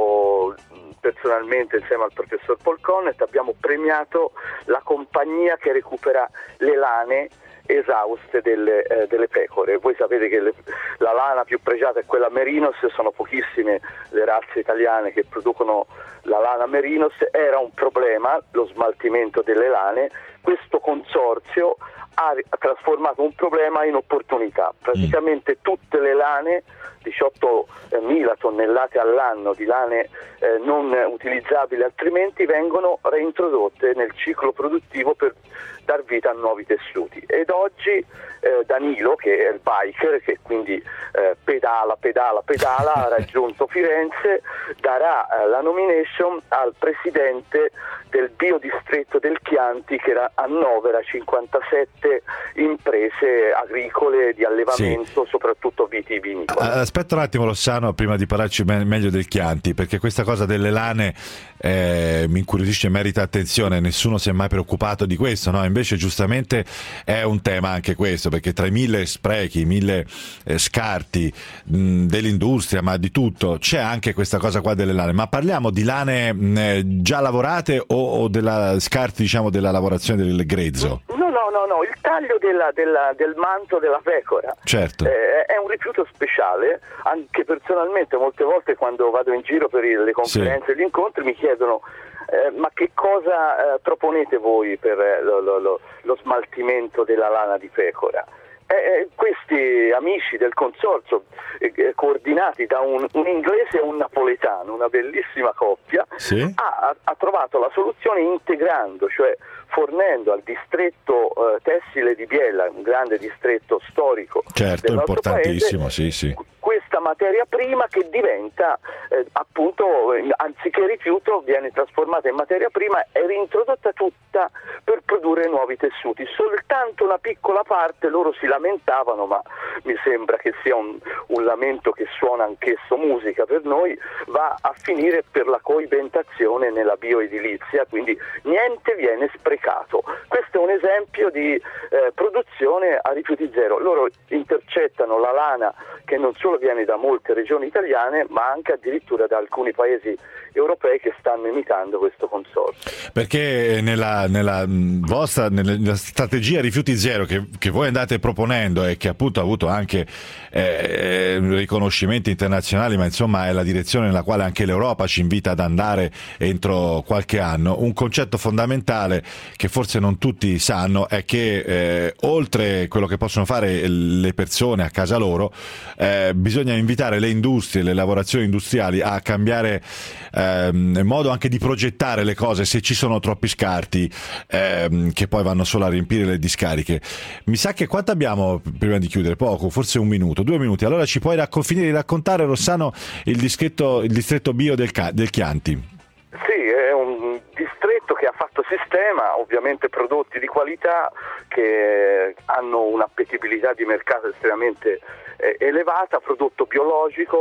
io personalmente insieme al professor Paul Connet abbiamo premiato la compagnia che recupera le lane esauste delle, eh, delle pecore. Voi sapete che le, la lana più pregiata è quella Merinos, sono pochissime le razze italiane che producono la lana Merinos, era un problema lo smaltimento delle lane, questo consorzio ha trasformato un problema in opportunità, praticamente tutte le lane, diciottomila tonnellate all'anno di lane eh, non utilizzabili altrimenti, vengono reintrodotte nel ciclo produttivo per dar vita a nuovi tessuti. Ed oggi eh, Danilo, che è il biker, che quindi eh, pedala, pedala, pedala, ha raggiunto Firenze, darà eh, la nomination al presidente del biodistretto del Chianti, che annovera cinquantasette imprese agricole di allevamento, sì. soprattutto vitivinicole. Aspetta un attimo Rossano, prima di parlarci me- meglio del Chianti, perché questa cosa delle lane eh, mi incuriosisce e merita attenzione, nessuno si è mai preoccupato di questo, no? Invece giustamente è un tema anche questo, perché tra i mille sprechi, i mille eh, scarti mh, dell'industria, ma di tutto, c'è anche questa cosa qua delle lane. Ma parliamo di lane mh, già lavorate o, o della scarti diciamo della lavorazione del grezzo? No, no, no, no, il taglio della, della, del manto della pecora. Certo. Eh, è un rifiuto speciale, anche personalmente molte volte quando vado in giro per le conferenze e sì. gli incontri mi chiedono eh, ma che cosa eh, proponete voi per eh, lo, lo, lo, lo smaltimento della lana di pecora? Eh, questi amici del consorzio eh, coordinati da un, un inglese e un napoletano, una bellissima coppia, sì. ha, ha trovato la soluzione integrando, cioè fornendo al distretto eh, tessile di Biella, un grande distretto storico, certo, del nostro importantissimo, paese, sì, sì. questa materia prima che diventa eh, appunto anziché rifiuto viene trasformata in materia prima e reintrodotta tutta per produrre nuovi tessuti. Soltanto una piccola parte, loro si lamentavano, ma mi sembra che sia un, un lamento che suona anch'esso musica per noi, va a finire per la coibentazione nella bioedilizia, quindi niente viene sprecato. Questo è un esempio di eh, produzione a rifiuti zero. Loro intercettano la lana che non solo viene da molte regioni italiane, ma anche addirittura da alcuni paesi europei che stanno imitando questo consorzio. Perché nella, nella vostra nella strategia rifiuti zero che, che voi andate proponendo e che appunto ha avuto anche eh, riconoscimenti internazionali, ma insomma è la direzione nella quale anche l'Europa ci invita ad andare entro qualche anno, un concetto fondamentale che forse non tutti sanno è che eh, oltre quello che possono fare le persone a casa loro, eh, bisogna invitare le industrie, le lavorazioni industriali a cambiare ehm, modo anche di progettare le cose se ci sono troppi scarti ehm, che poi vanno solo a riempire le discariche. Mi sa che quanto abbiamo prima di chiudere? Poco, forse un minuto, due minuti. Allora ci puoi racco- finire di raccontare, Rossano, il distretto, il distretto bio del, Ca- del Chianti? Sì, è un distretto che ha fatto sistema, ovviamente prodotti di qualità che hanno un'appetibilità di mercato estremamente eh, elevata, prodotto biologico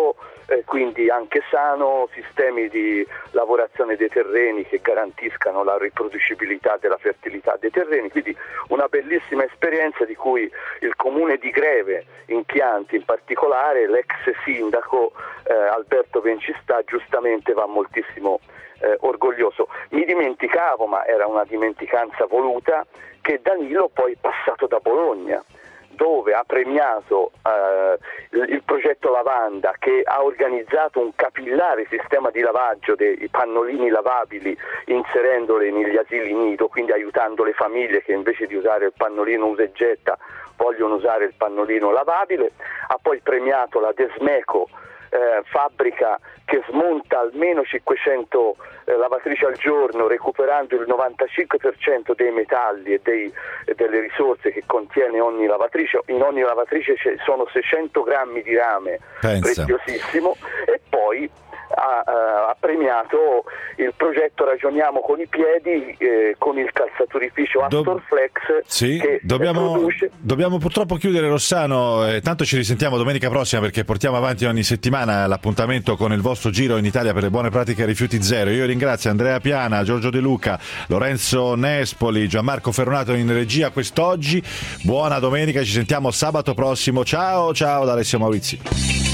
eh, quindi anche sano, sistemi di lavorazione dei terreni che garantiscano la riproducibilità della fertilità dei terreni, quindi una bellissima esperienza di cui il comune di Greve, in Chianti in particolare, l'ex sindaco eh, Alberto Vencistà giustamente va moltissimo eh, orgoglioso. Mi dimenticavo, ma era una dimenticanza voluta, che Danilo poi è passato da Bologna, dove ha premiato eh, il, il progetto Lavanda, che ha organizzato un capillare sistema di lavaggio dei pannolini lavabili inserendoli negli asili nido, quindi aiutando le famiglie che invece di usare il pannolino usa e getta vogliono usare il pannolino lavabile. Ha poi premiato la Desmeco, eh, fabbrica che smonta almeno cinquecento eh, lavatrici al giorno, recuperando il novantacinque per cento dei metalli e dei, e delle risorse che contiene ogni lavatrice. In ogni lavatrice ci sono seicento grammi di rame, Pensa. preziosissimo. E poi ha, ha premiato il progetto Ragioniamo con i piedi, eh, con il calzaturificio Astorflex, Sì, che dobbiamo, produce... dobbiamo purtroppo chiudere, Rossano, eh, tanto ci risentiamo domenica prossima, perché portiamo avanti ogni settimana l'appuntamento con il vostro giro in Italia per le buone pratiche rifiuti zero. Io ringrazio Andrea Piana, Giorgio De Luca, Lorenzo Nespoli, Gianmarco Ferronato in regia quest'oggi. Buona domenica, ci sentiamo sabato prossimo. Ciao, ciao da Alessio Maurizi.